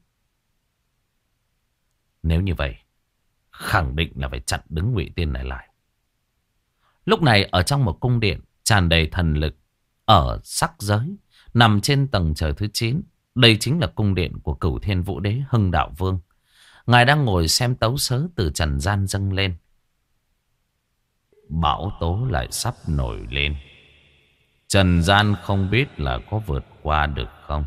nếu như vậy khẳng định là phải chặn đứng Ngụy Tiên này lại. Lúc này ở trong một cung điện tràn đầy thần lực ở sắc giới, nằm trên tầng trời thứ 9. Đây chính là cung điện của Cửu Thiên Vũ Đế Hưng Đạo Vương. Ngài đang ngồi xem tấu sớ từ trần gian dâng lên. Bão tố lại sắp nổi lên. Trần gian không biết là có vượt qua được không.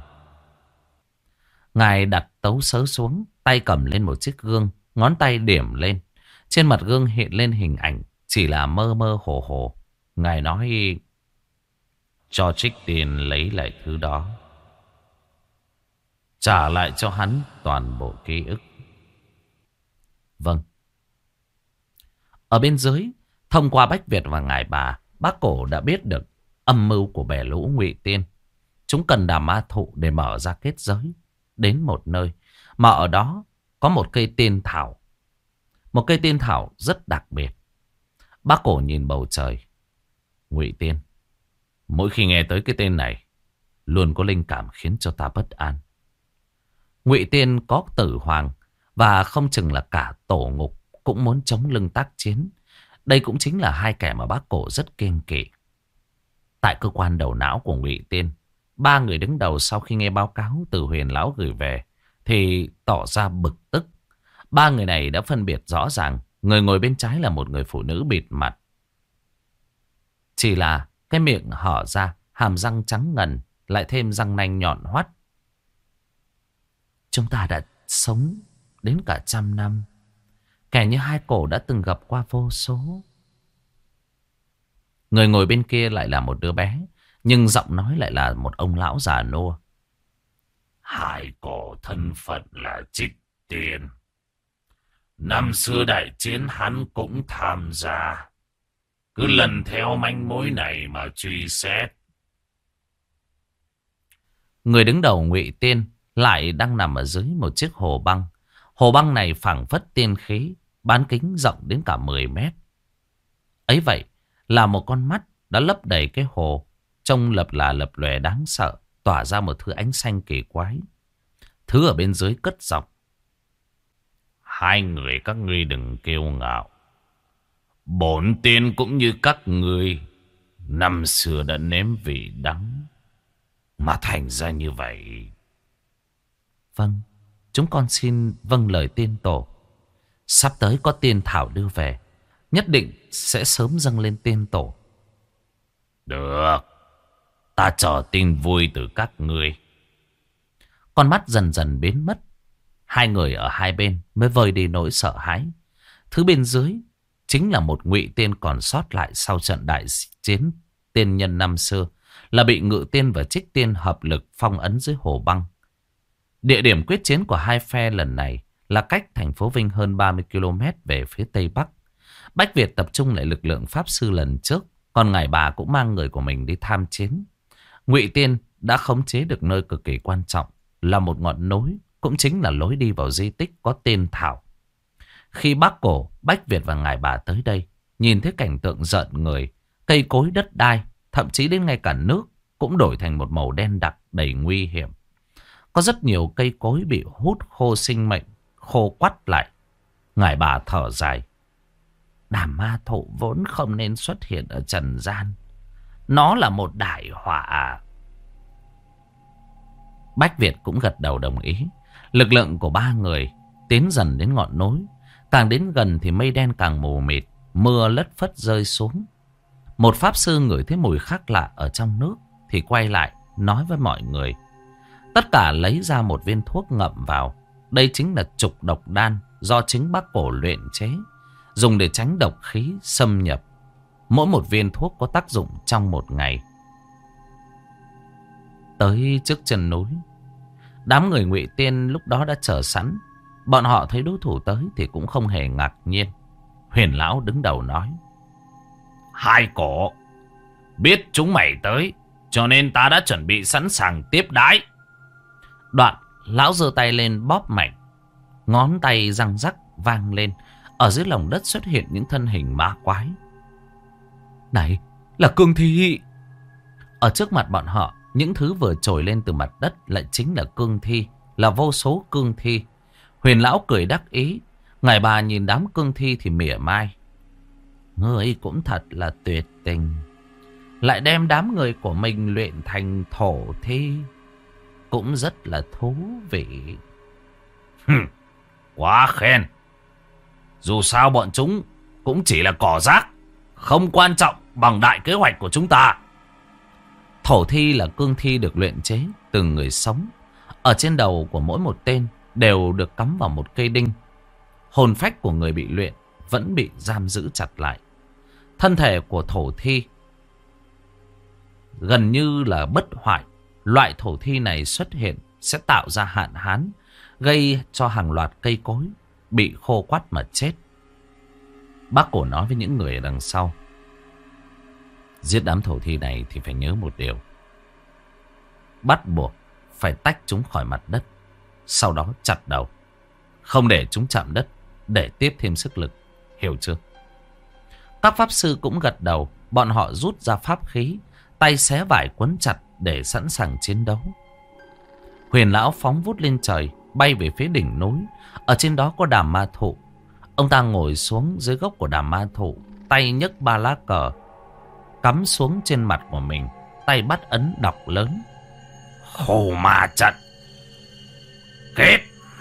Ngài đặt tấu sớ xuống, tay cầm lên một chiếc gương, ngón tay điểm lên. Trên mặt gương hiện lên hình ảnh, chỉ là mơ mơ hồ hồ. Ngài nói, cho Trích Tiên lấy lại thứ đó, trả lại cho hắn toàn bộ ký ức. Vâng. Ở bên dưới, thông qua Bách Việt và ngài bà, bác Cổ đã biết được âm mưu của bè lũ Ngụy Tiên. Chúng cần Đàm Ma Thụ để mở ra kết giới đến một nơi mà ở đó có một cây tiên thảo. Một cây tiên thảo rất đặc biệt. Bác Cổ nhìn bầu trời. Ngụy Tiên, mỗi khi nghe tới cái tên này luôn có linh cảm khiến cho ta bất an. Ngụy Tiên có tử hoàng và không chừng là cả tổ ngục cũng muốn chống lưng tác chiến. Đây cũng chính là hai kẻ mà bác Cổ rất kiêng kỵ. Tại cơ quan đầu não của Ngụy Tiên, ba người đứng đầu sau khi nghe báo cáo từ Huyền Lão gửi về thì tỏ ra bực tức. Ba người này đã phân biệt rõ ràng. Người ngồi bên trái là một người phụ nữ bịt mặt. Chỉ là cái miệng hở ra, hàm răng trắng ngần, lại thêm răng nanh nhọn hoắt. Chúng ta đã sống đến cả 100 năm. Kẻ như hai cổ đã từng gặp qua vô số. Người ngồi bên kia lại là một đứa bé, nhưng giọng nói lại là một ông lão già nua. Hai cổ thân phận là Trích Tiên. Năm xưa đại chiến hắn cũng tham gia. Cứ lần theo manh mối này mà truy xét. Người đứng đầu Ngụy Tiên lại đang nằm ở dưới một chiếc hồ băng. Hồ băng này phảng phất tiên khí, bán kính rộng đến cả 10 mét. Ấy vậy là một con mắt đã lấp đầy cái hồ, trông lập lòe đáng sợ, tỏa ra một thứ ánh xanh kỳ quái. Thứ ở bên dưới cất giọng. Hai người các ngươi đừng kiêu ngạo. Bổn tiên cũng như các ngươi năm xưa đã nếm vị đắng mà thành ra như vậy. Vâng, chúng con xin vâng lời tiên tổ. Sắp tới có tiên thảo đưa về, nhất định sẽ sớm dâng lên tiên tổ. Được, ta chờ tin vui từ các ngươi. Con mắt dần dần biến mất. Hai người ở hai bên mới vơi đi nỗi sợ hãi. Thứ bên dưới chính là một Ngụy Tiên còn sót lại sau trận đại chiến tiên nhân năm xưa, là bị Ngự Tiên và Trích Tiên hợp lực phong ấn dưới hồ băng. Địa điểm quyết chiến của hai phe lần này là cách thành phố Vinh hơn 30 km về phía tây bắc. Bách Việt tập trung lại lực lượng pháp sư lần trước, còn ngài bà cũng mang người của mình đi tham chiến. Ngụy Tiên đã khống chế được nơi cực kỳ quan trọng là một ngọn núi, cũng chính là lối đi vào di tích có tên Thảo. Khi Bác Cổ, Bách Việt và ngài bà tới đây, nhìn thấy cảnh tượng rợn người, cây cối đất đai, thậm chí đến ngay cả nước cũng đổi thành một màu đen đặc đầy nguy hiểm. Có rất nhiều cây cối bị hút khô sinh mệnh, khô quắt lại. Ngài bà thở dài. Đàm ma thụ vốn không nên xuất hiện ở trần gian. Nó là một đại họa. Bách Việt cũng gật đầu đồng ý. Lực lượng của ba người tiến dần đến ngọn núi. Càng đến gần thì mây đen càng mù mịt, mưa lất phất rơi xuống. Một pháp sư ngửi thấy mùi khác lạ ở trong nước thì quay lại nói với mọi người. Tất cả lấy ra một viên thuốc ngậm vào. Đây chính là trục độc đan do chính Bác Cổ luyện chế, dùng để tránh độc khí xâm nhập. Mỗi một viên thuốc có tác dụng trong một ngày. Tới trước chân núi, đám người Ngụy Tiên lúc đó đã chờ sẵn. Bọn họ thấy đối thủ tới thì cũng không hề ngạc nhiên. Huyền lão đứng đầu nói. Hai Cổ, biết chúng mày tới, cho nên ta đã chuẩn bị sẵn sàng tiếp đái. Đoạn, lão giơ tay lên bóp mạnh. Ngón tay răng rắc vang lên. Ở dưới lòng đất xuất hiện những thân hình ma quái. Này, là cương thi. Ở trước mặt bọn họ, những thứ vừa trồi lên từ mặt đất lại chính là cương thi, là vô số cương thi. Huyền lão cười đắc ý. Ngài bà nhìn đám cương thi thì mỉa mai. Ngươi cũng thật là tuyệt tình. Lại đem đám người của mình luyện thành thổ thi. Cũng rất là thú vị. Quá khen. Dù sao bọn chúng cũng chỉ là cỏ rác, không quan trọng bằng đại kế hoạch của chúng ta. Thổ thi là cương thi được luyện chế từ người sống. Ở trên đầu của mỗi một tên đều được cắm vào một cây đinh. Hồn phách của người bị luyện vẫn bị giam giữ chặt lại. Thân thể của thổ thi gần như là bất hoại. Loại thổ thi này xuất hiện sẽ tạo ra hạn hán, gây cho hàng loạt cây cối bị khô quắt mà chết. Bác Cổ nói với những người ở đằng sau. Giết đám thổ thi này thì phải nhớ một điều. Bắt buộc phải tách chúng khỏi mặt đất, sau đó chặt đầu. Không để chúng chạm đất, để tiếp thêm sức lực. Hiểu chưa? Các pháp sư cũng gật đầu. Bọn họ rút ra pháp khí, tay xé vải quấn chặt để sẵn sàng chiến đấu. Huyền lão phóng vút lên trời, bay về phía đỉnh núi. Ở trên đó có đàm ma thụ. Ông ta ngồi xuống dưới gốc của đàm ma thụ, tay nhấc ba lá cờ cắm xuống trên mặt của mình, tay bắt ấn đọc lớn. Khổ ma trận kết.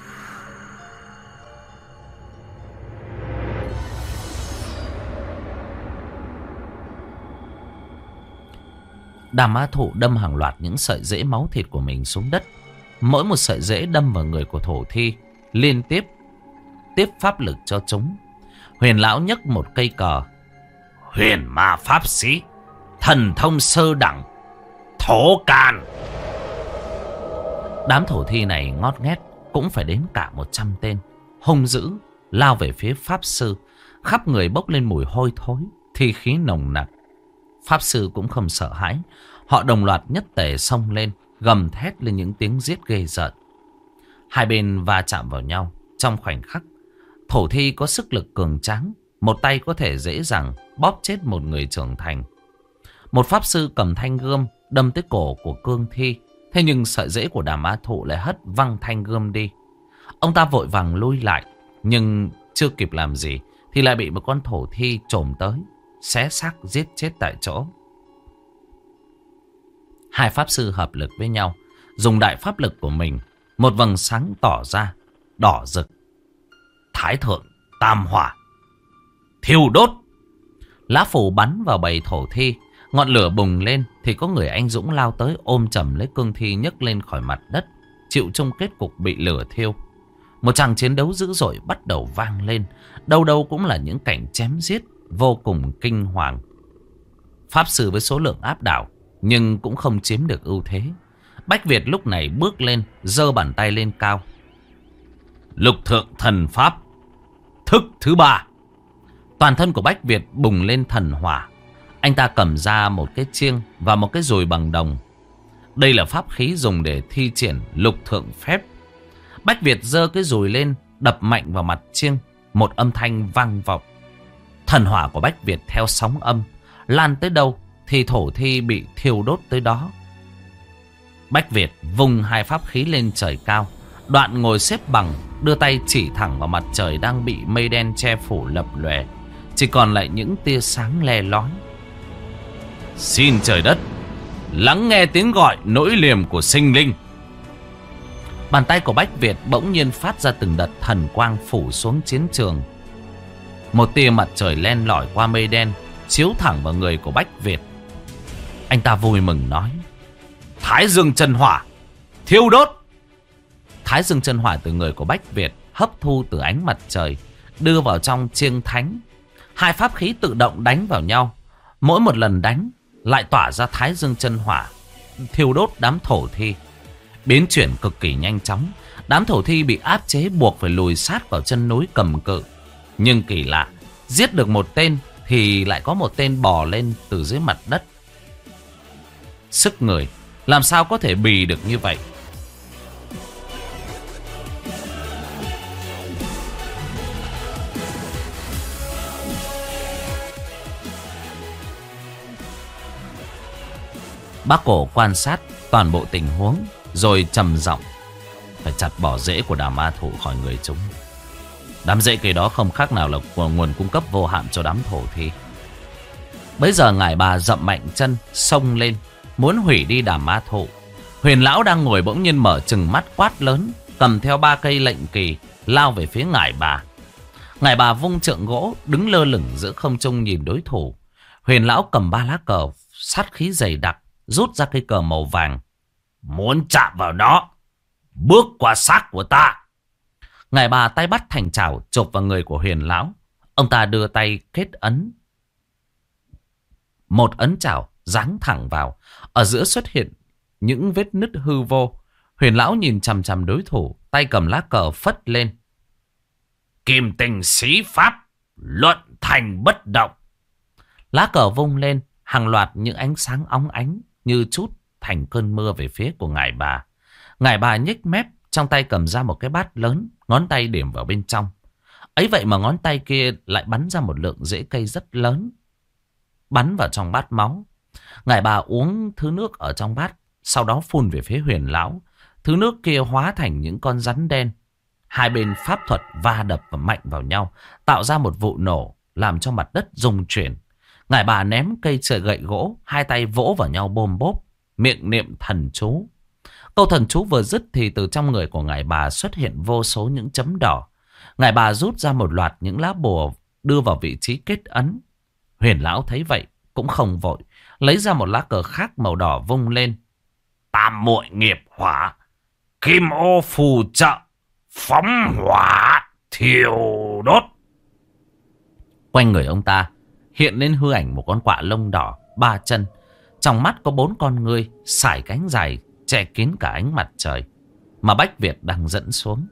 Đàm ma thụ đâm hàng loạt những sợi rễ máu thịt của mình xuống đất. Mỗi một sợi rễ đâm vào người của thổ thi liên tiếp pháp lực cho chúng. Huyền lão nhấc một cây cờ. Huyền ma pháp sĩ, thần thông sơ đẳng, thổ can. Đám thổ thi này ngót nghét cũng phải đến cả 100 tên, hung dữ lao về phía pháp sư. Khắp người bốc lên mùi hôi thối, thi khí nồng nặc. Pháp sư cũng không sợ hãi. Họ đồng loạt nhất tề xông lên, gầm thét lên những tiếng giết ghê rợn. Hai bên va chạm vào nhau trong khoảnh khắc. Thổ thi có sức lực cường tráng, một tay có thể dễ dàng bóp chết một người trưởng thành. Một pháp sư cầm thanh gươm đâm tới cổ của cương thi. Thế nhưng sợi rễ của đàm ma thụ lại hất văng thanh gươm đi. Ông ta vội vàng lui lại, nhưng chưa kịp làm gì thì lại bị một con thổ thi chồm tới, xé xác giết chết tại chỗ. Hai pháp sư hợp lực với nhau, dùng đại pháp lực của mình. Một vầng sáng tỏ ra, đỏ rực. Thái thượng tam hỏa, thiêu đốt. Lá phù bắn vào bầy thổ thi. Ngọn lửa bùng lên thì có người anh dũng lao tới ôm chầm lấy cương thi nhấc lên khỏi mặt đất, chịu chung kết cục bị lửa thiêu. Một tràng chiến đấu dữ dội bắt đầu vang lên. Đâu đâu cũng là những cảnh chém giết vô cùng kinh hoàng. Pháp sư với số lượng áp đảo nhưng cũng không chiếm được ưu thế. Bách Việt lúc này bước lên, giơ bàn tay lên cao. Lục thượng thần pháp, thức thứ 3. Toàn thân của Bách Việt bùng lên thần hỏa. Anh ta cầm ra một cái chiêng và một cái dùi bằng đồng. Đây là pháp khí dùng để thi triển lục thượng phép. Bách Việt giơ cái dùi lên, đập mạnh vào mặt chiêng. Một âm thanh vang vọng. Thần hỏa của Bách Việt theo sóng âm lan tới đâu thì thổ thi bị thiêu đốt tới đó. Bách Việt vung hai pháp khí lên trời cao. Đoạn ngồi xếp bằng, đưa tay chỉ thẳng vào mặt trời đang bị mây đen che phủ lập lòe, chỉ còn lại những tia sáng le lói. Xin trời đất lắng nghe tiếng gọi nỗi liềm của sinh linh. Bàn tay của Bách Việt bỗng nhiên phát ra từng đợt thần quang phủ xuống chiến trường. Một tia mặt trời len lỏi qua mây đen, chiếu thẳng vào người của Bách Việt. Anh ta vui mừng nói: Thái Dương chân hỏa, thiêu đốt. Thái Dương chân hỏa từ người của Bách Việt hấp thu từ ánh mặt trời, đưa vào trong chiêng thánh. Hai pháp khí tự động đánh vào nhau. Mỗi một lần đánh lại tỏa ra Thái Dương chân hỏa, thiêu đốt đám thổ thi. Biến chuyển cực kỳ nhanh chóng. Đám thổ thi bị áp chế buộc phải lùi sát vào chân núi cầm cự. Nhưng kỳ lạ, giết được một tên thì lại có một tên bò lên từ dưới mặt đất. Sức người làm sao có thể bì được như vậy? Bác Cổ quan sát toàn bộ tình huống rồi trầm giọng: Phải chặt bỏ rễ của đám ma thủ khỏi người chúng. Đám rễ cây đó không khác nào là nguồn cung cấp vô hạn cho đám thổ thi. Bấy giờ ngải bà dậm mạnh chân xông lên, muốn hủy đi đám ma thụ. Huyền lão đang ngồi bỗng nhiên mở trừng mắt quát lớn, cầm theo 3 cây lệnh kỳ lao về phía ngải bà. Ngải bà vung trượng gỗ đứng lơ lửng giữa không trung nhìn đối thủ. Huyền lão cầm 3 lá cờ sát khí dày đặc, rút ra cây cờ màu vàng. Muốn chạm vào nó, bước qua xác của ta. Ngải bà tay bắt thành chảo chộp vào người của Huyền lão. Ông ta đưa tay kết ấn. Một ấn chảo giáng thẳng vào. Ở giữa xuất hiện những vết nứt hư vô. Huyền lão nhìn chằm chằm đối thủ, tay cầm lá cờ phất lên. Kim tình xí pháp, luận thành bất động. Lá cờ vung lên, hàng loạt những ánh sáng óng ánh như chút thành cơn mưa về phía của ngải bà. Ngải bà nhếch mép, trong tay cầm ra một cái bát lớn, ngón tay điểm vào bên trong. Ấy vậy mà ngón tay kia lại bắn ra một lượng rễ cây rất lớn, bắn vào trong bát máu. Ngải bà uống thứ nước ở trong bát, sau đó phun về phía Huyền lão. Thứ nước kia hóa thành những con rắn đen. Hai bên pháp thuật va đập và mạnh vào nhau, tạo ra một vụ nổ, làm cho mặt đất rung chuyển. Ngải bà ném cây sợi gậy gỗ, hai tay vỗ vào nhau bôm bốp, miệng niệm thần chú. Câu thần chú vừa dứt thì từ trong người của ngải bà xuất hiện vô số những chấm đỏ. Ngải bà rút ra một loạt những lá bùa đưa vào vị trí kết ấn. Huyền lão thấy vậy cũng không vội, lấy ra một lá cờ khác màu đỏ vung lên. Tam muội nghiệp hỏa, kim ô phù trợ, phóng hỏa thiêu đốt. Quanh người ông ta hiện lên hư ảnh một con quạ lông đỏ, 3 chân. Trong mắt có 4 con ngươi, sải cánh dài che kín cả ánh mặt trời mà Bách Việt đang dẫn xuống.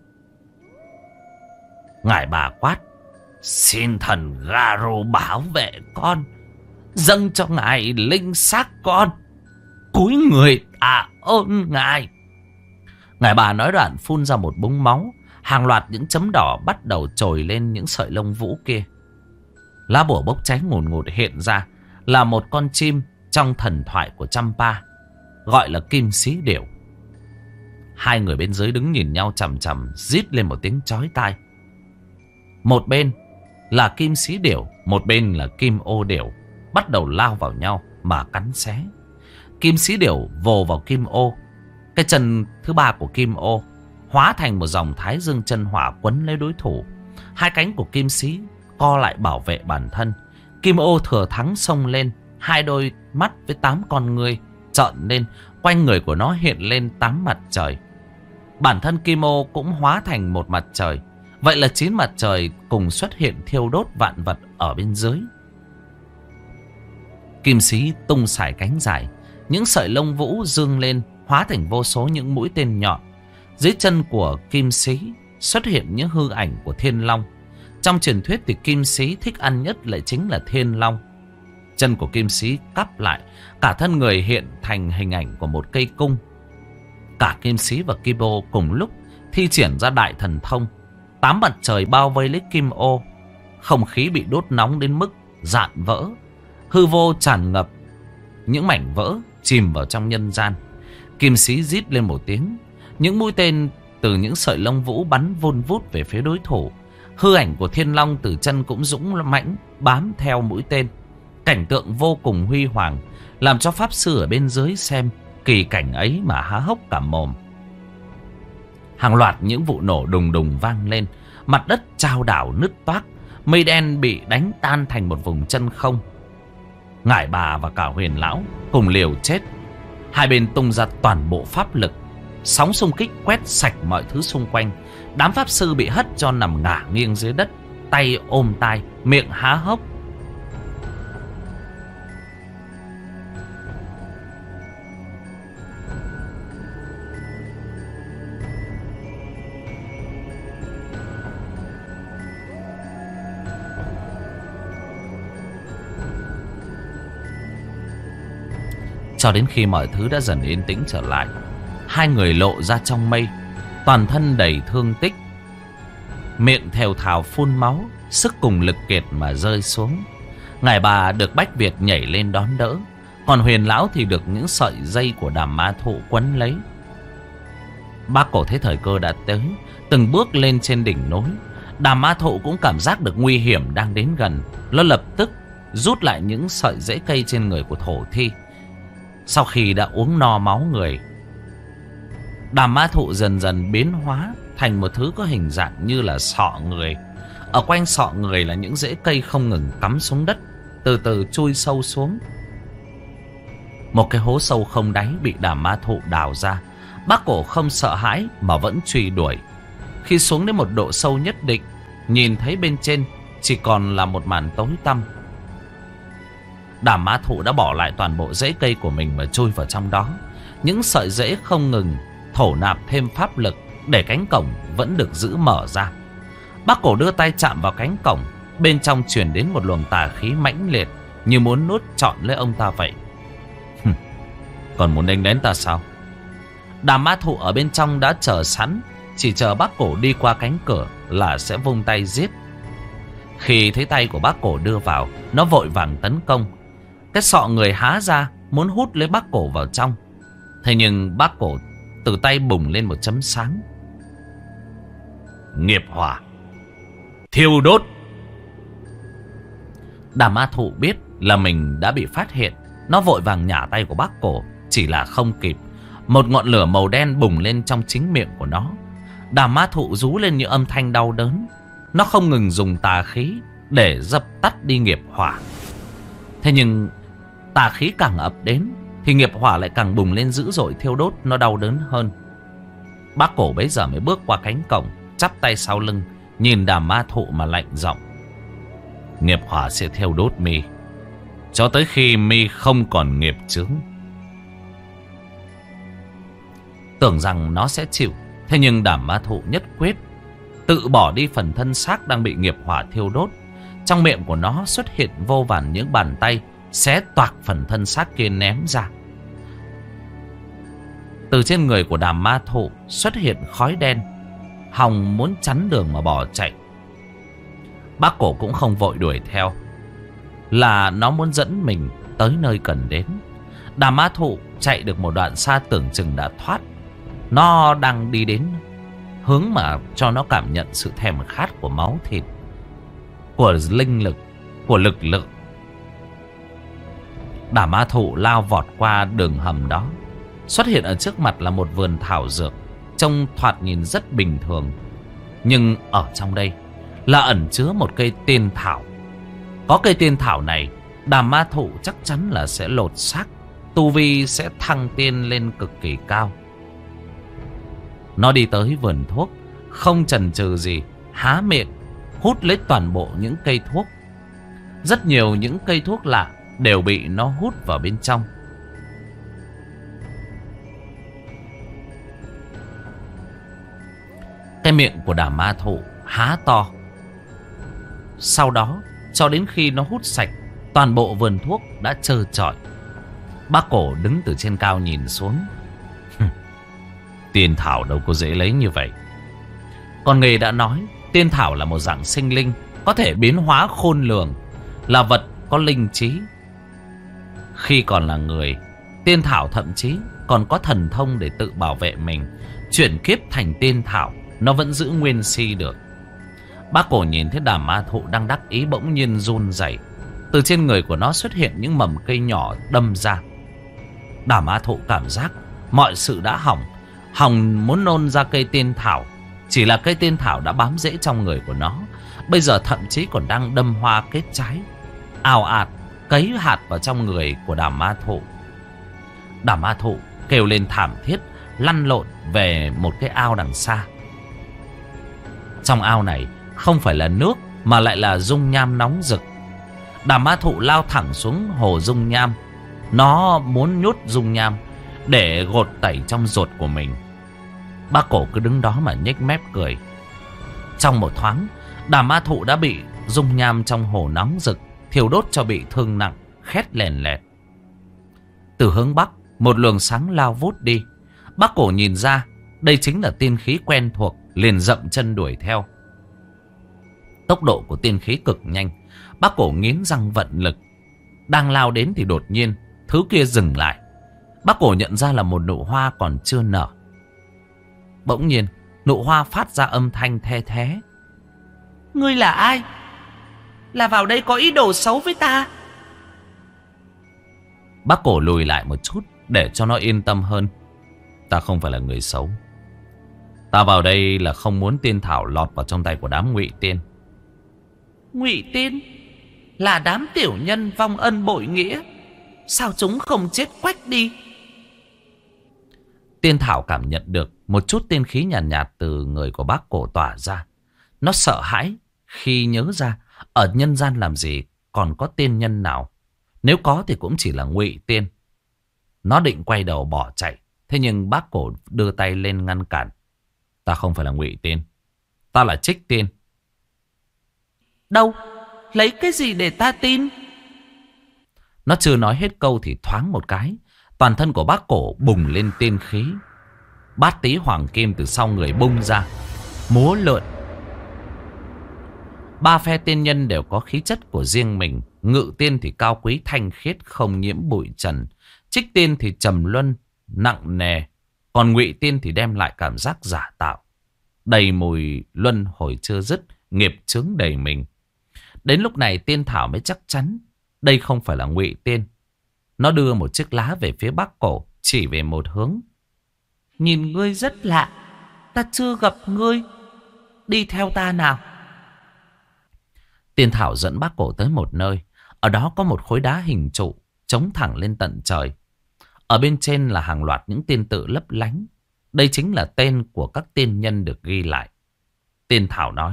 Ngải bà quát: Xin thần Garu bảo vệ con, dâng cho ngài linh xác con, cúi người tạ ơn ngài. Ngải bà nói đoạn phun ra một búng máu. Hàng loạt những chấm đỏ bắt đầu trồi lên những sợi lông vũ kia. Lá bùa bốc cháy ngùn ngụt hiện ra là một con chim trong thần thoại của Champa, gọi là kim xí điểu. Hai người bên dưới đứng nhìn nhau chằm chằm, rít lên một tiếng chói tai. Một bên là kim xí điểu, một bên là kim ô điểu, bắt đầu lao vào nhau mà cắn xé. Kim xí điểu vồ vào kim ô. Cái chân thứ 3 của kim ô hóa thành một dòng thái dương chân hỏa quấn lấy đối thủ. Hai cánh của kim xí co lại bảo vệ bản thân. Kim ô thừa thắng xông lên, hai đôi mắt với 8 con ngươi trợn lên, quanh người của nó hiện lên 8 mặt trời. Bản thân kim ô cũng hóa thành một mặt trời. Vậy là 9 mặt trời cùng xuất hiện thiêu đốt vạn vật ở bên dưới. Kim xí tung sải cánh dài, những sợi lông vũ dương lên hóa thành vô số những mũi tên nhọn. Dưới chân của Kim Sĩ xuất hiện những hư ảnh của Thiên Long. Trong truyền thuyết thì Kim Sĩ thích ăn nhất lại chính là Thiên Long. Chân của Kim Sĩ cắp lại, cả thân người hiện thành hình ảnh của một cây cung. Cả Kim Sĩ và Kim Ô cùng lúc thi triển ra đại thần thông. 8 mặt trời bao vây lấy Kim Ô. Không khí bị đốt nóng đến mức rạn vỡ. Hư vô tràn ngập, những mảnh vỡ chìm vào trong nhân gian. Kim Sĩ rít lên một tiếng. Những mũi tên từ những sợi lông vũ bắn vun vút về phía đối thủ. Hư ảnh của Thiên Long từ chân cũng dũng mãnh bám theo mũi tên. Cảnh tượng vô cùng huy hoàng, làm cho pháp sư ở bên dưới xem kỳ cảnh ấy mà há hốc cả mồm. Hàng loạt những vụ nổ đùng đùng vang lên. Mặt đất chao đảo nứt toác. Mây đen bị đánh tan thành một vùng chân không. Ngải Bà và cả Huyền Lão cùng liều chết. Hai bên tung ra toàn bộ pháp lực. Sóng xung kích quét sạch mọi thứ xung quanh. Đám pháp sư bị hất cho nằm ngả nghiêng dưới đất, tay ôm tai, miệng há hốc. Cho đến khi mọi thứ đã dần yên tĩnh trở lại, hai người lộ ra trong mây, toàn thân đầy thương tích, miệng thều thào phun máu, sức cùng lực kiệt mà rơi xuống. Ngải Bà được Bách Việt nhảy lên đón đỡ, còn Huyền Lão thì được những sợi dây của Đàm Ma Thụ quấn lấy. Bác Cổ thấy thời cơ đã tới, từng bước lên trên đỉnh núi. Đàm Ma Thụ cũng cảm giác được nguy hiểm đang đến gần. Nó lập tức rút lại những sợi rễ cây trên người của thổ thi. Sau khi đã uống no máu người, Đàm Ma Thụ dần dần biến hóa thành một thứ có hình dạng như là sọ người. Ở quanh sọ người là những rễ cây không ngừng cắm xuống đất, từ từ chui sâu xuống. Một cái hố sâu không đáy bị Đàm Ma Thụ đào ra. Bác Cổ không sợ hãi mà vẫn truy đuổi. Khi xuống đến một độ sâu nhất định, nhìn thấy bên trên chỉ còn là một màn tối tăm. Đàm Ma Thụ đã bỏ lại toàn bộ rễ cây của mình mà chui vào trong đó. Những sợi rễ không ngừng thổ nạp thêm pháp lực để cánh cổng vẫn được giữ mở ra. Bác Cổ đưa tay chạm vào cánh cổng, bên trong truyền đến một luồng tà khí mãnh liệt, như muốn nuốt trọn lấy ông ta vậy. Còn muốn đánh đến ta sao? Đàm Ma Thụ ở bên trong đã chờ sẵn, chỉ chờ Bác Cổ đi qua cánh cửa là sẽ vung tay giết. Khi thấy tay của Bác Cổ đưa vào, nó vội vàng tấn công. Cái sọ người há ra muốn hút lấy Bác Cổ vào trong. Thế nhưng Bác Cổ từ tay bùng lên một chấm sáng. Nghiệp hỏa, thiêu đốt. Đàm Ma Thụ biết là mình đã bị phát hiện. Nó vội vàng nhả tay của Bác Cổ, chỉ là không kịp. Một ngọn lửa màu đen bùng lên trong chính miệng của nó. Đàm Ma Thụ rú lên những âm thanh đau đớn. Nó không ngừng dùng tà khí để dập tắt đi nghiệp hỏa. Thế nhưng tà khí càng ập đến thì nghiệp hỏa lại càng bùng lên dữ dội, thiêu đốt nó đau đớn hơn. Bác Cổ bấy giờ mới bước qua cánh cổng, chắp tay sau lưng, nhìn Đàm Ma Thụ mà lạnh giọng. Nghiệp hỏa sẽ thiêu đốt mi cho tới khi mi không còn nghiệp chướng. Tưởng rằng nó sẽ chịu, thế nhưng Đàm Ma Thụ nhất quyết tự bỏ đi phần thân xác đang bị nghiệp hỏa thiêu đốt. Trong miệng của nó xuất hiện vô vàn những bàn tay xé toạc phần thân xác kia ném ra. Từ trên người của Đàm Ma Thụ xuất hiện khói đen, hòng muốn chắn đường mà bỏ chạy. Bác Cổ cũng không vội đuổi theo, là nó muốn dẫn mình tới nơi cần đến. Đàm Ma Thụ chạy được một đoạn xa tưởng chừng đã thoát. Nó đang đi đến hướng mà cho nó cảm nhận sự thèm khát của máu thịt, của linh lực, của lực lượng. Đàm Ma Thụ lao vọt qua đường hầm đó. Xuất hiện ở trước mặt là một vườn thảo dược, trông thoạt nhìn rất bình thường. Nhưng ở trong đây là ẩn chứa một cây tiên thảo. Có cây tiên thảo này, Đàm Ma Thụ chắc chắn là sẽ lột xác, tu vi sẽ thăng tiên lên cực kỳ cao. Nó đi tới vườn thuốc, không chần chừ gì, há miệng hút lấy toàn bộ những cây thuốc. Rất nhiều những cây thuốc lạ đều bị nó hút vào bên trong. miệng của Đàm Ma Thụ há to. Sau đó, cho đến khi nó hút sạch toàn bộ vườn thuốc đã trơ trọi, bác Cổ đứng từ trên cao nhìn xuống. Tiên thảo đâu có dễ lấy như vậy. Con nghề đã nói, tiên thảo là một dạng sinh linh, có thể biến hóa khôn lường, là vật có linh trí. Khi còn là người, tiên thảo thậm chí còn có thần thông để tự bảo vệ mình. Chuyển kiếp thành tiên thảo, nó vẫn giữ nguyên si được. Bác Cổ nhìn thấy Đàm Ma Thụ đang đắc ý bỗng nhiên run rẩy. Từ trên người của nó xuất hiện những mầm cây nhỏ đâm ra. Đàm Ma Thụ cảm giác mọi sự đã hỏng. Hỏng muốn nôn ra cây tiên thảo. Chỉ là cây tiên thảo đã bám rễ trong người của nó. Bây giờ thậm chí còn đang đâm hoa kết trái, ào ạt cấy hạt vào trong người của Đàm Ma Thụ. Đàm Ma Thụ kêu lên thảm thiết, lăn lộn về một cái ao đằng xa. Trong ao này không phải là nước mà lại là dung nham nóng rực. Đàm Ma Thụ lao thẳng xuống hồ dung nham. Nó muốn nhốt dung nham để gột tẩy trong ruột của mình. Bác Cổ cứ đứng đó mà nhếch mép cười. Trong một thoáng, Đàm Ma Thụ đã bị dung nham trong hồ nóng rực thiêu đốt cho bị thương nặng, khét lèn lẹt. Từ hướng bắc, một luồng sáng lao vút đi. Bác Cổ nhìn ra đây chính là tiên khí quen thuộc, liền dậm chân đuổi theo. Tốc độ của tiên khí cực nhanh. Bác Cổ nghiến răng vận lực. Đang lao đến thì đột nhiên thứ kia dừng lại. Bác Cổ nhận ra là một nụ hoa còn chưa nở. Bỗng nhiên nụ hoa phát ra âm thanh the thé. Ngươi là ai? Là vào đây có ý đồ xấu với ta? Bác Cổ lùi lại một chút để cho nó yên tâm hơn. Ta không phải là người xấu. Ta vào đây là không muốn tiên thảo lọt vào trong tay của đám Ngụy Tiên. Ngụy Tiên là đám tiểu nhân vong ân bội nghĩa. Sao chúng không chết quách đi? Tiên thảo cảm nhận được một chút tiên khí nhàn nhạt từ người của bác Cổ tỏa ra. Nó sợ hãi khi nhớ ra ở nhân gian làm gì còn có tiên nhân nào. Nếu có thì cũng chỉ là Ngụy Tiên. Nó định quay đầu bỏ chạy. Thế nhưng bác Cổ đưa tay lên ngăn cản. Ta không phải là Ngụy Tiên. Ta là Trích Tiên. Đâu? Lấy cái gì để ta tin? Nó chưa nói hết câu thì thoáng một cái, toàn thân của bác Cổ bùng lên tiên khí. Bát tí hoàng kim từ sau người bung ra, múa lượn. Ba phe tiên nhân đều có khí chất của riêng mình. Ngự Tiên thì cao quý thanh khiết không nhiễm bụi trần. Trích Tiên thì trầm luân nặng nề. Còn Ngụy Tiên thì đem lại cảm giác giả tạo, đầy mùi luân hồi chưa dứt, nghiệp chướng đầy mình. Đến lúc này tiên thảo mới chắc chắn đây không phải là Ngụy Tiên. Nó đưa một chiếc lá về phía bác Cổ, chỉ về một hướng. Nhìn ngươi rất lạ, ta chưa gặp ngươi. Đi theo ta nào. Tiên thảo dẫn bác Cổ tới một nơi. Ở đó có một khối đá hình trụ chống thẳng lên tận trời. Ở bên trên là hàng loạt những tiên tự lấp lánh. Đây chính là tên của các tiên nhân được ghi lại. Tiên thảo nói: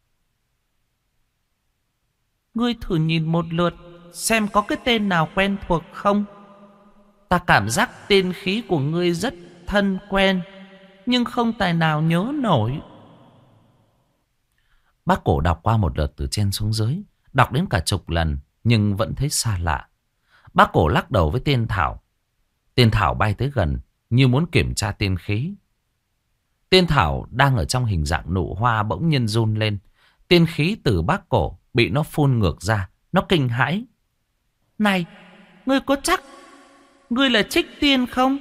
ngươi thử nhìn một lượt xem có cái tên nào quen thuộc không. Ta cảm giác tiên khí của ngươi rất thân quen, nhưng không tài nào nhớ nổi. Bác Cổ đọc qua một lượt từ trên xuống dưới, đọc đến cả chục lần nhưng vẫn thấy xa lạ. Bác Cổ lắc đầu với tiên thảo. Tiên thảo bay tới gần như muốn kiểm tra tiên khí. Tiên thảo đang ở trong hình dạng nụ hoa bỗng nhiên run lên. Tiên khí từ bác Cổ bị nó phun ngược ra. Nó kinh hãi. Này, ngươi có chắc ngươi là Trích Tiên không?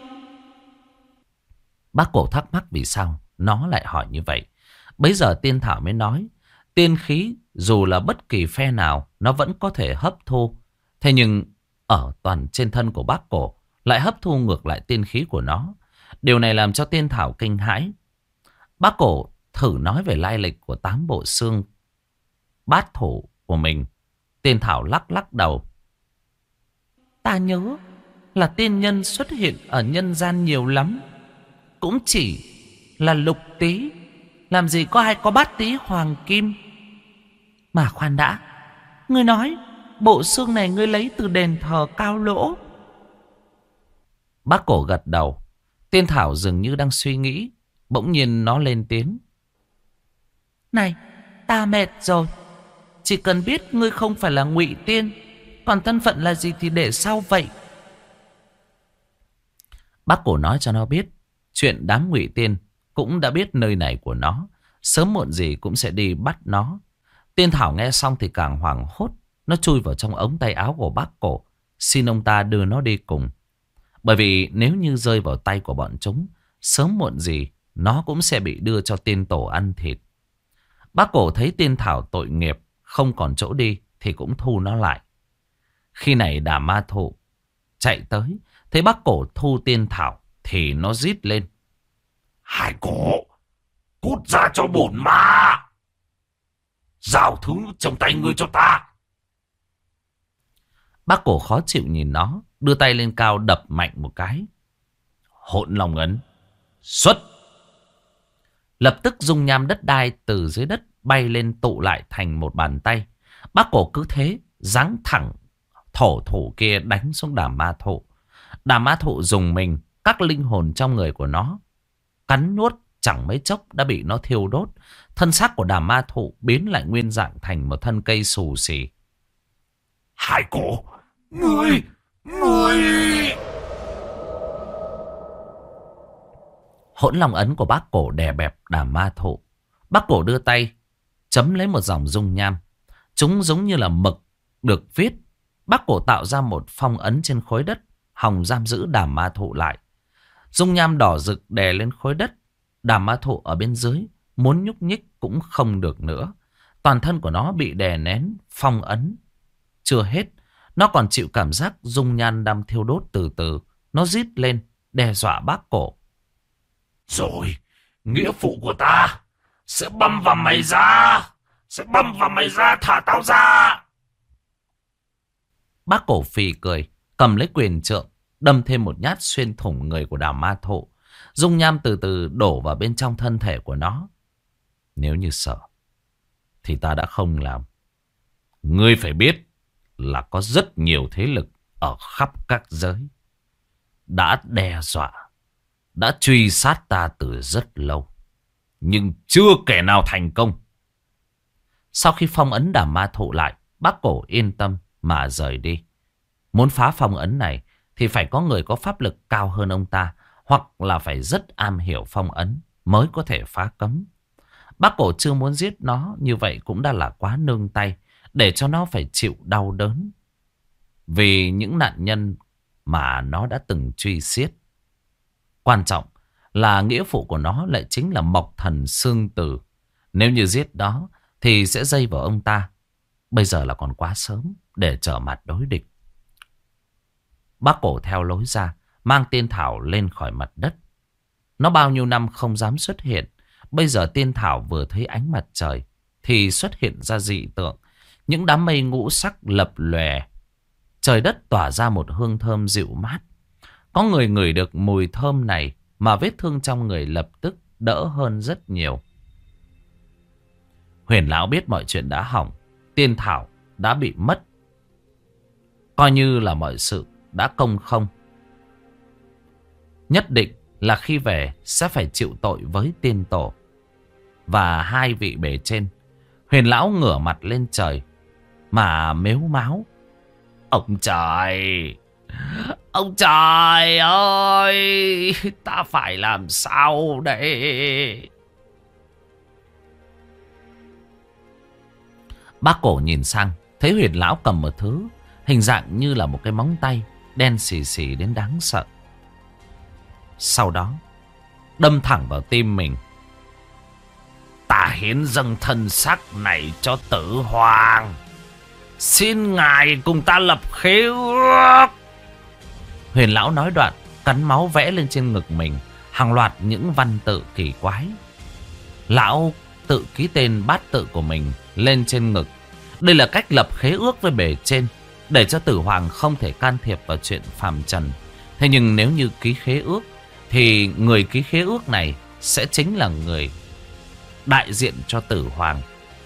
Bác Cổ thắc mắc vì sao nó lại hỏi như vậy. Bấy giờ tiên thảo mới nói: tiên khí dù là bất kỳ phe nào nó vẫn có thể hấp thu. Thế nhưng ở toàn trên thân của bác Cổ lại hấp thu ngược lại tiên khí của nó. Điều này làm cho tiên thảo kinh hãi. Bác Cổ thử nói về lai lịch của 8 bộ xương bát thủ của mình. Tiên thảo lắc lắc đầu. Ta nhớ là tiên nhân xuất hiện ở nhân gian nhiều lắm, cũng chỉ là Lục Tý. Làm gì có ai có bát tí hoàng kim. Mà khoan đã, ngươi nói bộ xương này ngươi lấy từ đền thờ Cao Lỗ. Bác Cổ gật đầu. Tiên thảo dường như đang suy nghĩ. Bỗng nhiên nó lên tiếng. Này, ta mệt rồi. Chỉ cần biết ngươi không phải là Ngụy Tiên, còn thân phận là gì thì để sau vậy. Bác Cổ nói cho nó biết chuyện đám Ngụy Tiên cũng đã biết nơi này của nó, sớm muộn gì cũng sẽ đi bắt nó. Tiên Thảo nghe xong thì càng hoảng hốt. Nó chui vào trong ống tay áo của bác Cổ, xin ông ta đưa nó đi cùng. Bởi vì nếu như rơi vào tay của bọn chúng, sớm muộn gì nó cũng sẽ bị đưa cho tiên tổ ăn thịt. Bác Cổ thấy Tiên Thảo tội nghiệp, không còn chỗ đi thì cũng thu nó lại. Khi này Đà Ma Thụ chạy tới, thấy bác Cổ thu Tiên Thảo thì nó rít lên. Hai cổ, cút ra cho bổn ma. Giao thứ trong tay ngươi cho ta. Bác Cổ khó chịu nhìn nó, đưa tay lên cao đập mạnh một cái. Hỗn Long ấn xuất. Lập tức dung nham đất đai từ dưới đất bay lên tụ lại thành một bàn tay. Bác Cổ cứ thế giáng thẳng thổ thủ kia đánh xuống Đà Ma Thụ. Đà Ma Thụ dùng mình, các linh hồn trong người của nó cắn nuốt, chẳng mấy chốc đã bị nó thiêu đốt. Thân xác của Đà Ma Thụ biến lại nguyên dạng thành một thân cây xù xì. Hai cổ, ngươi. Hỗn Long ấn của bác Cổ đè bẹp Đà Ma Thụ. Bác Cổ đưa tay chấm lấy một dòng dung nham. Chúng giống như là mực được viết. Bác Cổ tạo ra một phong ấn trên khối đất, hòng giam giữ Đà Ma Thụ lại. Dung nham đỏ rực đè lên khối đất. Đà Ma Thụ ở bên dưới muốn nhúc nhích cũng không được nữa. Toàn thân của nó bị đè nén, phong ấn. Chưa hết, nó còn chịu cảm giác dung nham đang thiêu đốt từ từ. Nó rít lên, đe dọa bác Cổ. Rồi, nghĩa phụ của ta sẽ băm vào mày ra. Thả tao ra. Bác Cổ phì cười, cầm lấy quyền trượng, đâm thêm một nhát xuyên thủng người của Đà Ma Thụ. Dung nham từ từ đổ vào bên trong thân thể của nó. Nếu như sợ thì ta đã không làm. Ngươi phải biết là có rất nhiều thế lực ở khắp các giới đã đe dọa, đã truy sát ta từ rất lâu, nhưng chưa kẻ nào thành công. Sau khi phong ấn Đà Ma Thụ lại, bác Cổ yên tâm mà rời đi. Muốn phá phong ấn này thì phải có người có pháp lực cao hơn ông ta, hoặc là phải rất am hiểu phong ấn mới có thể phá cấm. Bác Cổ chưa muốn giết nó, như vậy cũng đã là quá nương tay, để cho nó phải chịu đau đớn vì những nạn nhân mà nó đã từng truy giết. Quan trọng là nghĩa phụ của nó lại chính là Mộc Thần Xương Tử. Nếu như giết nó thì sẽ dây vào ông ta. Bây giờ là còn quá sớm để trở mặt đối địch. Bác Cổ theo lối ra, mang Tiên Thảo lên khỏi mặt đất. Nó bao nhiêu năm không dám xuất hiện. Bây giờ Tiên Thảo vừa thấy ánh mặt trời thì xuất hiện ra dị tượng. Những đám mây ngũ sắc lập lòe. Trời đất tỏa ra một hương thơm dịu mát. Có người ngửi được mùi thơm này mà vết thương trong người lập tức đỡ hơn rất nhiều. Huyền lão biết mọi chuyện đã hỏng. Tiên Thảo đã bị mất. Coi như là mọi sự đã công không. Nhất định là khi về sẽ phải chịu tội với tiên tổ và hai vị bề trên. Huyền lão ngửa mặt lên trời mà mếu máo. Ông trời! Ông trời ơi! Ta phải làm sao đây? Bác Cổ nhìn sang, thấy Huyền lão cầm một thứ hình dạng như là một cái móng tay, đen xì xì đến đáng sợ. Sau đó đâm thẳng vào tim mình. Ta hiến dâng thân xác này cho Tử Hoàng, xin ngài cùng ta lập khế ước. Huyền lão nói đoạn, cắn máu vẽ lên trên ngực mình hàng loạt những văn tự kỳ quái. Lão tự ký tên bát tự của mình lên trên ngực. Đây là cách lập khế ước với bề trên, để cho Tử Hoàng không thể can thiệp vào chuyện phàm trần. Thế nhưng nếu như ký khế ước thì người ký khế ước này sẽ chính là người đại diện cho Tử Hoàng.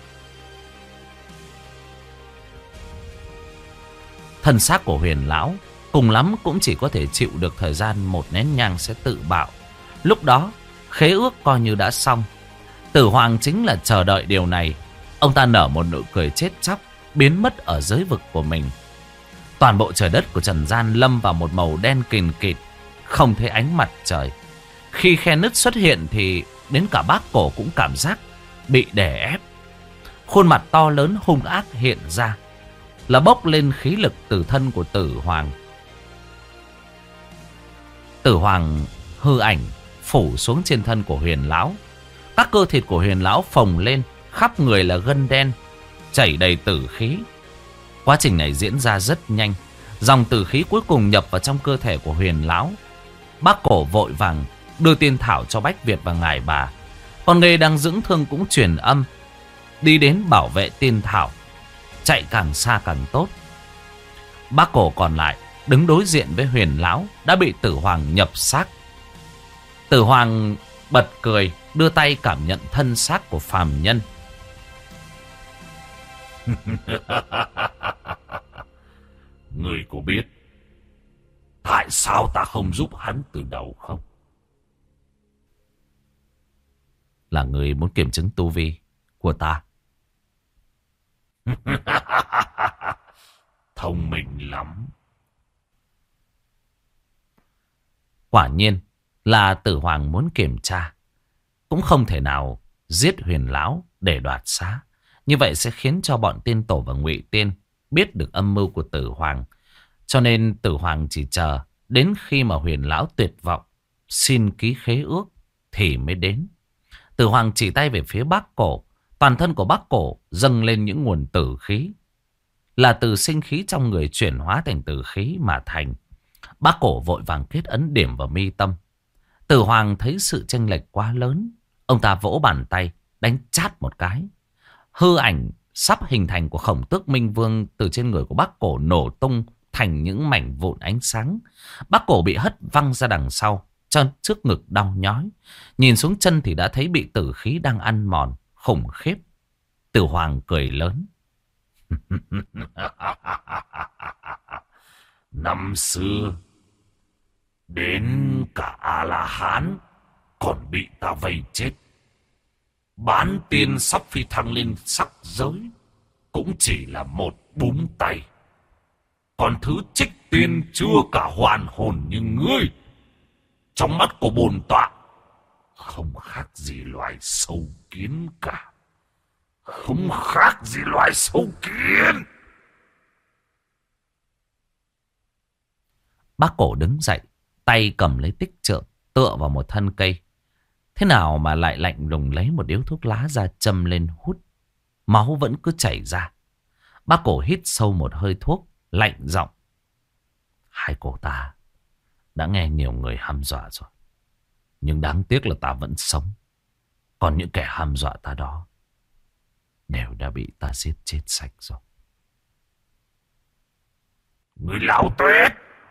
Thân xác của Huyền lão cùng lắm cũng chỉ có thể chịu được thời gian một nén nhang sẽ tự bạo. Lúc đó khế ước coi như đã xong. Tử Hoàng chính là chờ đợi điều này. Ông ta nở một nụ cười chết chóc, biến mất ở giới vực của mình. Toàn bộ trời đất của trần gian lâm vào một màu đen kìn kịt, không thấy ánh mặt trời. Khi khe nứt xuất hiện thì đến cả Bác Cổ cũng cảm giác bị đè ép. Khuôn mặt to lớn hung ác hiện ra, là bốc lên khí lực từ thân của Tử Hoàng. Tử Hoàng hư ảnh phủ xuống trên thân của Huyền Lão. Các cơ thịt của Huyền Lão phồng lên, khắp người là gân đen, chảy đầy tử khí. Quá trình này diễn ra rất nhanh. Dòng tử khí cuối cùng nhập vào trong cơ thể của Huyền Lão. Bác Cổ vội vàng đưa tiên thảo cho Bách Việt và ngài bà. Còn Nghê đang dưỡng thương cũng truyền âm đi đến bảo vệ tiên thảo, chạy càng xa càng tốt. Bác Cổ còn lại đứng đối diện với Huyền Lão đã bị Tử Hoàng nhập xác. Tử Hoàng bật cười, đưa tay cảm nhận thân xác của phàm nhân. Người có biết tại sao ta không giúp hắn từ đầu không? Là người muốn kiểm chứng tu vi của ta. Thông minh lắm. Quả nhiên là Tử Hoàng muốn kiểm tra. Cũng không thể nào giết Huyền Lão để đoạt xá. Như vậy sẽ khiến cho bọn tiên tổ và ngụy tiên biết được âm mưu của Tử Hoàng. Cho nên Tử Hoàng chỉ chờ đến khi mà Huyền Lão tuyệt vọng xin ký khế ước thì mới đến. Tử Hoàng chỉ tay về phía Bác Cổ. Toàn thân của Bác Cổ dâng lên những nguồn tử khí, là từ sinh khí trong người chuyển hóa thành tử khí mà thành. Bác Cổ vội vàng kết ấn điểm vào mi tâm. Tử Hoàng thấy sự chênh lệch quá lớn, ông ta vỗ bàn tay đánh chát một cái. Hư ảnh sắp hình thành của Khổng Tước Minh Vương từ trên người của Bác Cổ nổ tung thành những mảnh vụn ánh sáng. Bác Cổ bị hất văng ra đằng sau, chân trước ngực đau nhói. Nhìn xuống chân thì đã thấy bị tử khí đang ăn mòn, khủng khiếp. Tử Hoàng cười lớn. Năm xưa đến cả A-la-hán còn bị ta vây chết. Bán tiên sắp phi thăng lên sắc giới cũng chỉ là một búng tay. Còn thứ trích tiên chưa cả hoàn hồn như ngươi, trong mắt của bổn tọa không khác gì loài sâu kiến cả. Không khác gì loài sâu kiến. Bác Cổ đứng dậy, tay cầm lấy tích trượng, tựa vào một thân cây. Thế nào mà lại lạnh lùng lấy một điếu thuốc lá ra châm lên hút. Máu vẫn cứ chảy ra. Bác Cổ hít sâu một hơi thuốc, lạnh giọng. Hai cô ta đã nghe nhiều người hăm dọa rồi. Nhưng đáng tiếc là ta vẫn sống. Còn những kẻ hăm dọa ta đó đều đã bị ta giết chết sạch rồi. Người lão tuyết!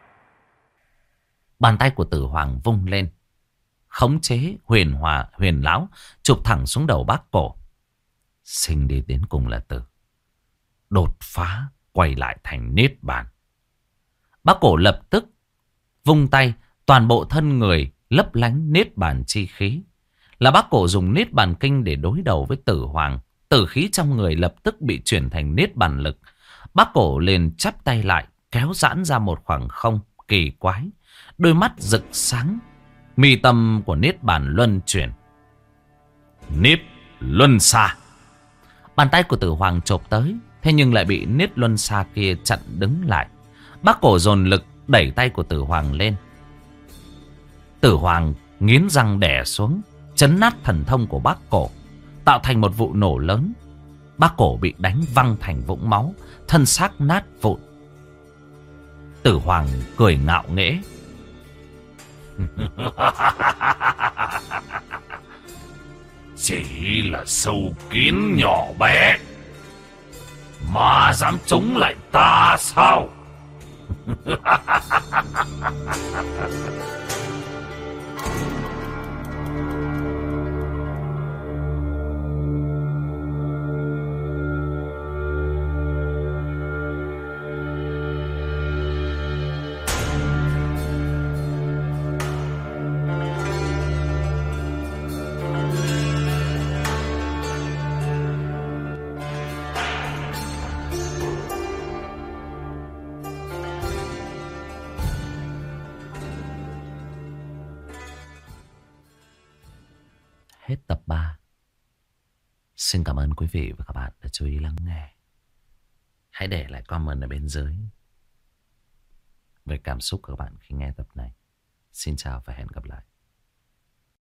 Bàn tay của Tử Hoàng vung lên, khống chế Huyền Lão chụp thẳng xuống đầu Bác Cổ. Sinh đi đến cùng là tử, đột phá quay lại thành niết bàn. Bác Cổ lập tức vung tay, toàn bộ thân người lấp lánh niết bàn chi khí. Là Bác Cổ dùng niết bàn kinh để đối đầu với Tử Hoàng. Tử khí trong người lập tức bị chuyển thành niết bàn lực. Bác Cổ liền chắp tay lại, kéo giãn ra một khoảng không kỳ quái. Đôi mắt rực sáng, mi tâm của niết bàn luân chuyển. Niết luân xa. Bàn tay của Tử Hoàng chộp tới, thế nhưng lại bị niết luân xa kia chặn đứng lại. Bác Cổ dồn lực đẩy tay của Tử Hoàng lên. Tử Hoàng nghiến răng đè xuống, chấn nát thần thông của Bác Cổ, tạo thành một vụ nổ lớn. Bác Cổ bị đánh văng thành vũng máu, thân xác nát vụn. Tử Hoàng cười ngạo nghễ. Chỉ là sâu kiến nhỏ bé mà dám chống lại ta sao? hết tập 3. Xin cảm ơn quý vị và các bạn đã chú ý lắng nghe. Hãy để lại comment ở bên dưới về cảm xúc của các bạn khi nghe tập này. Xin chào và hẹn gặp lại.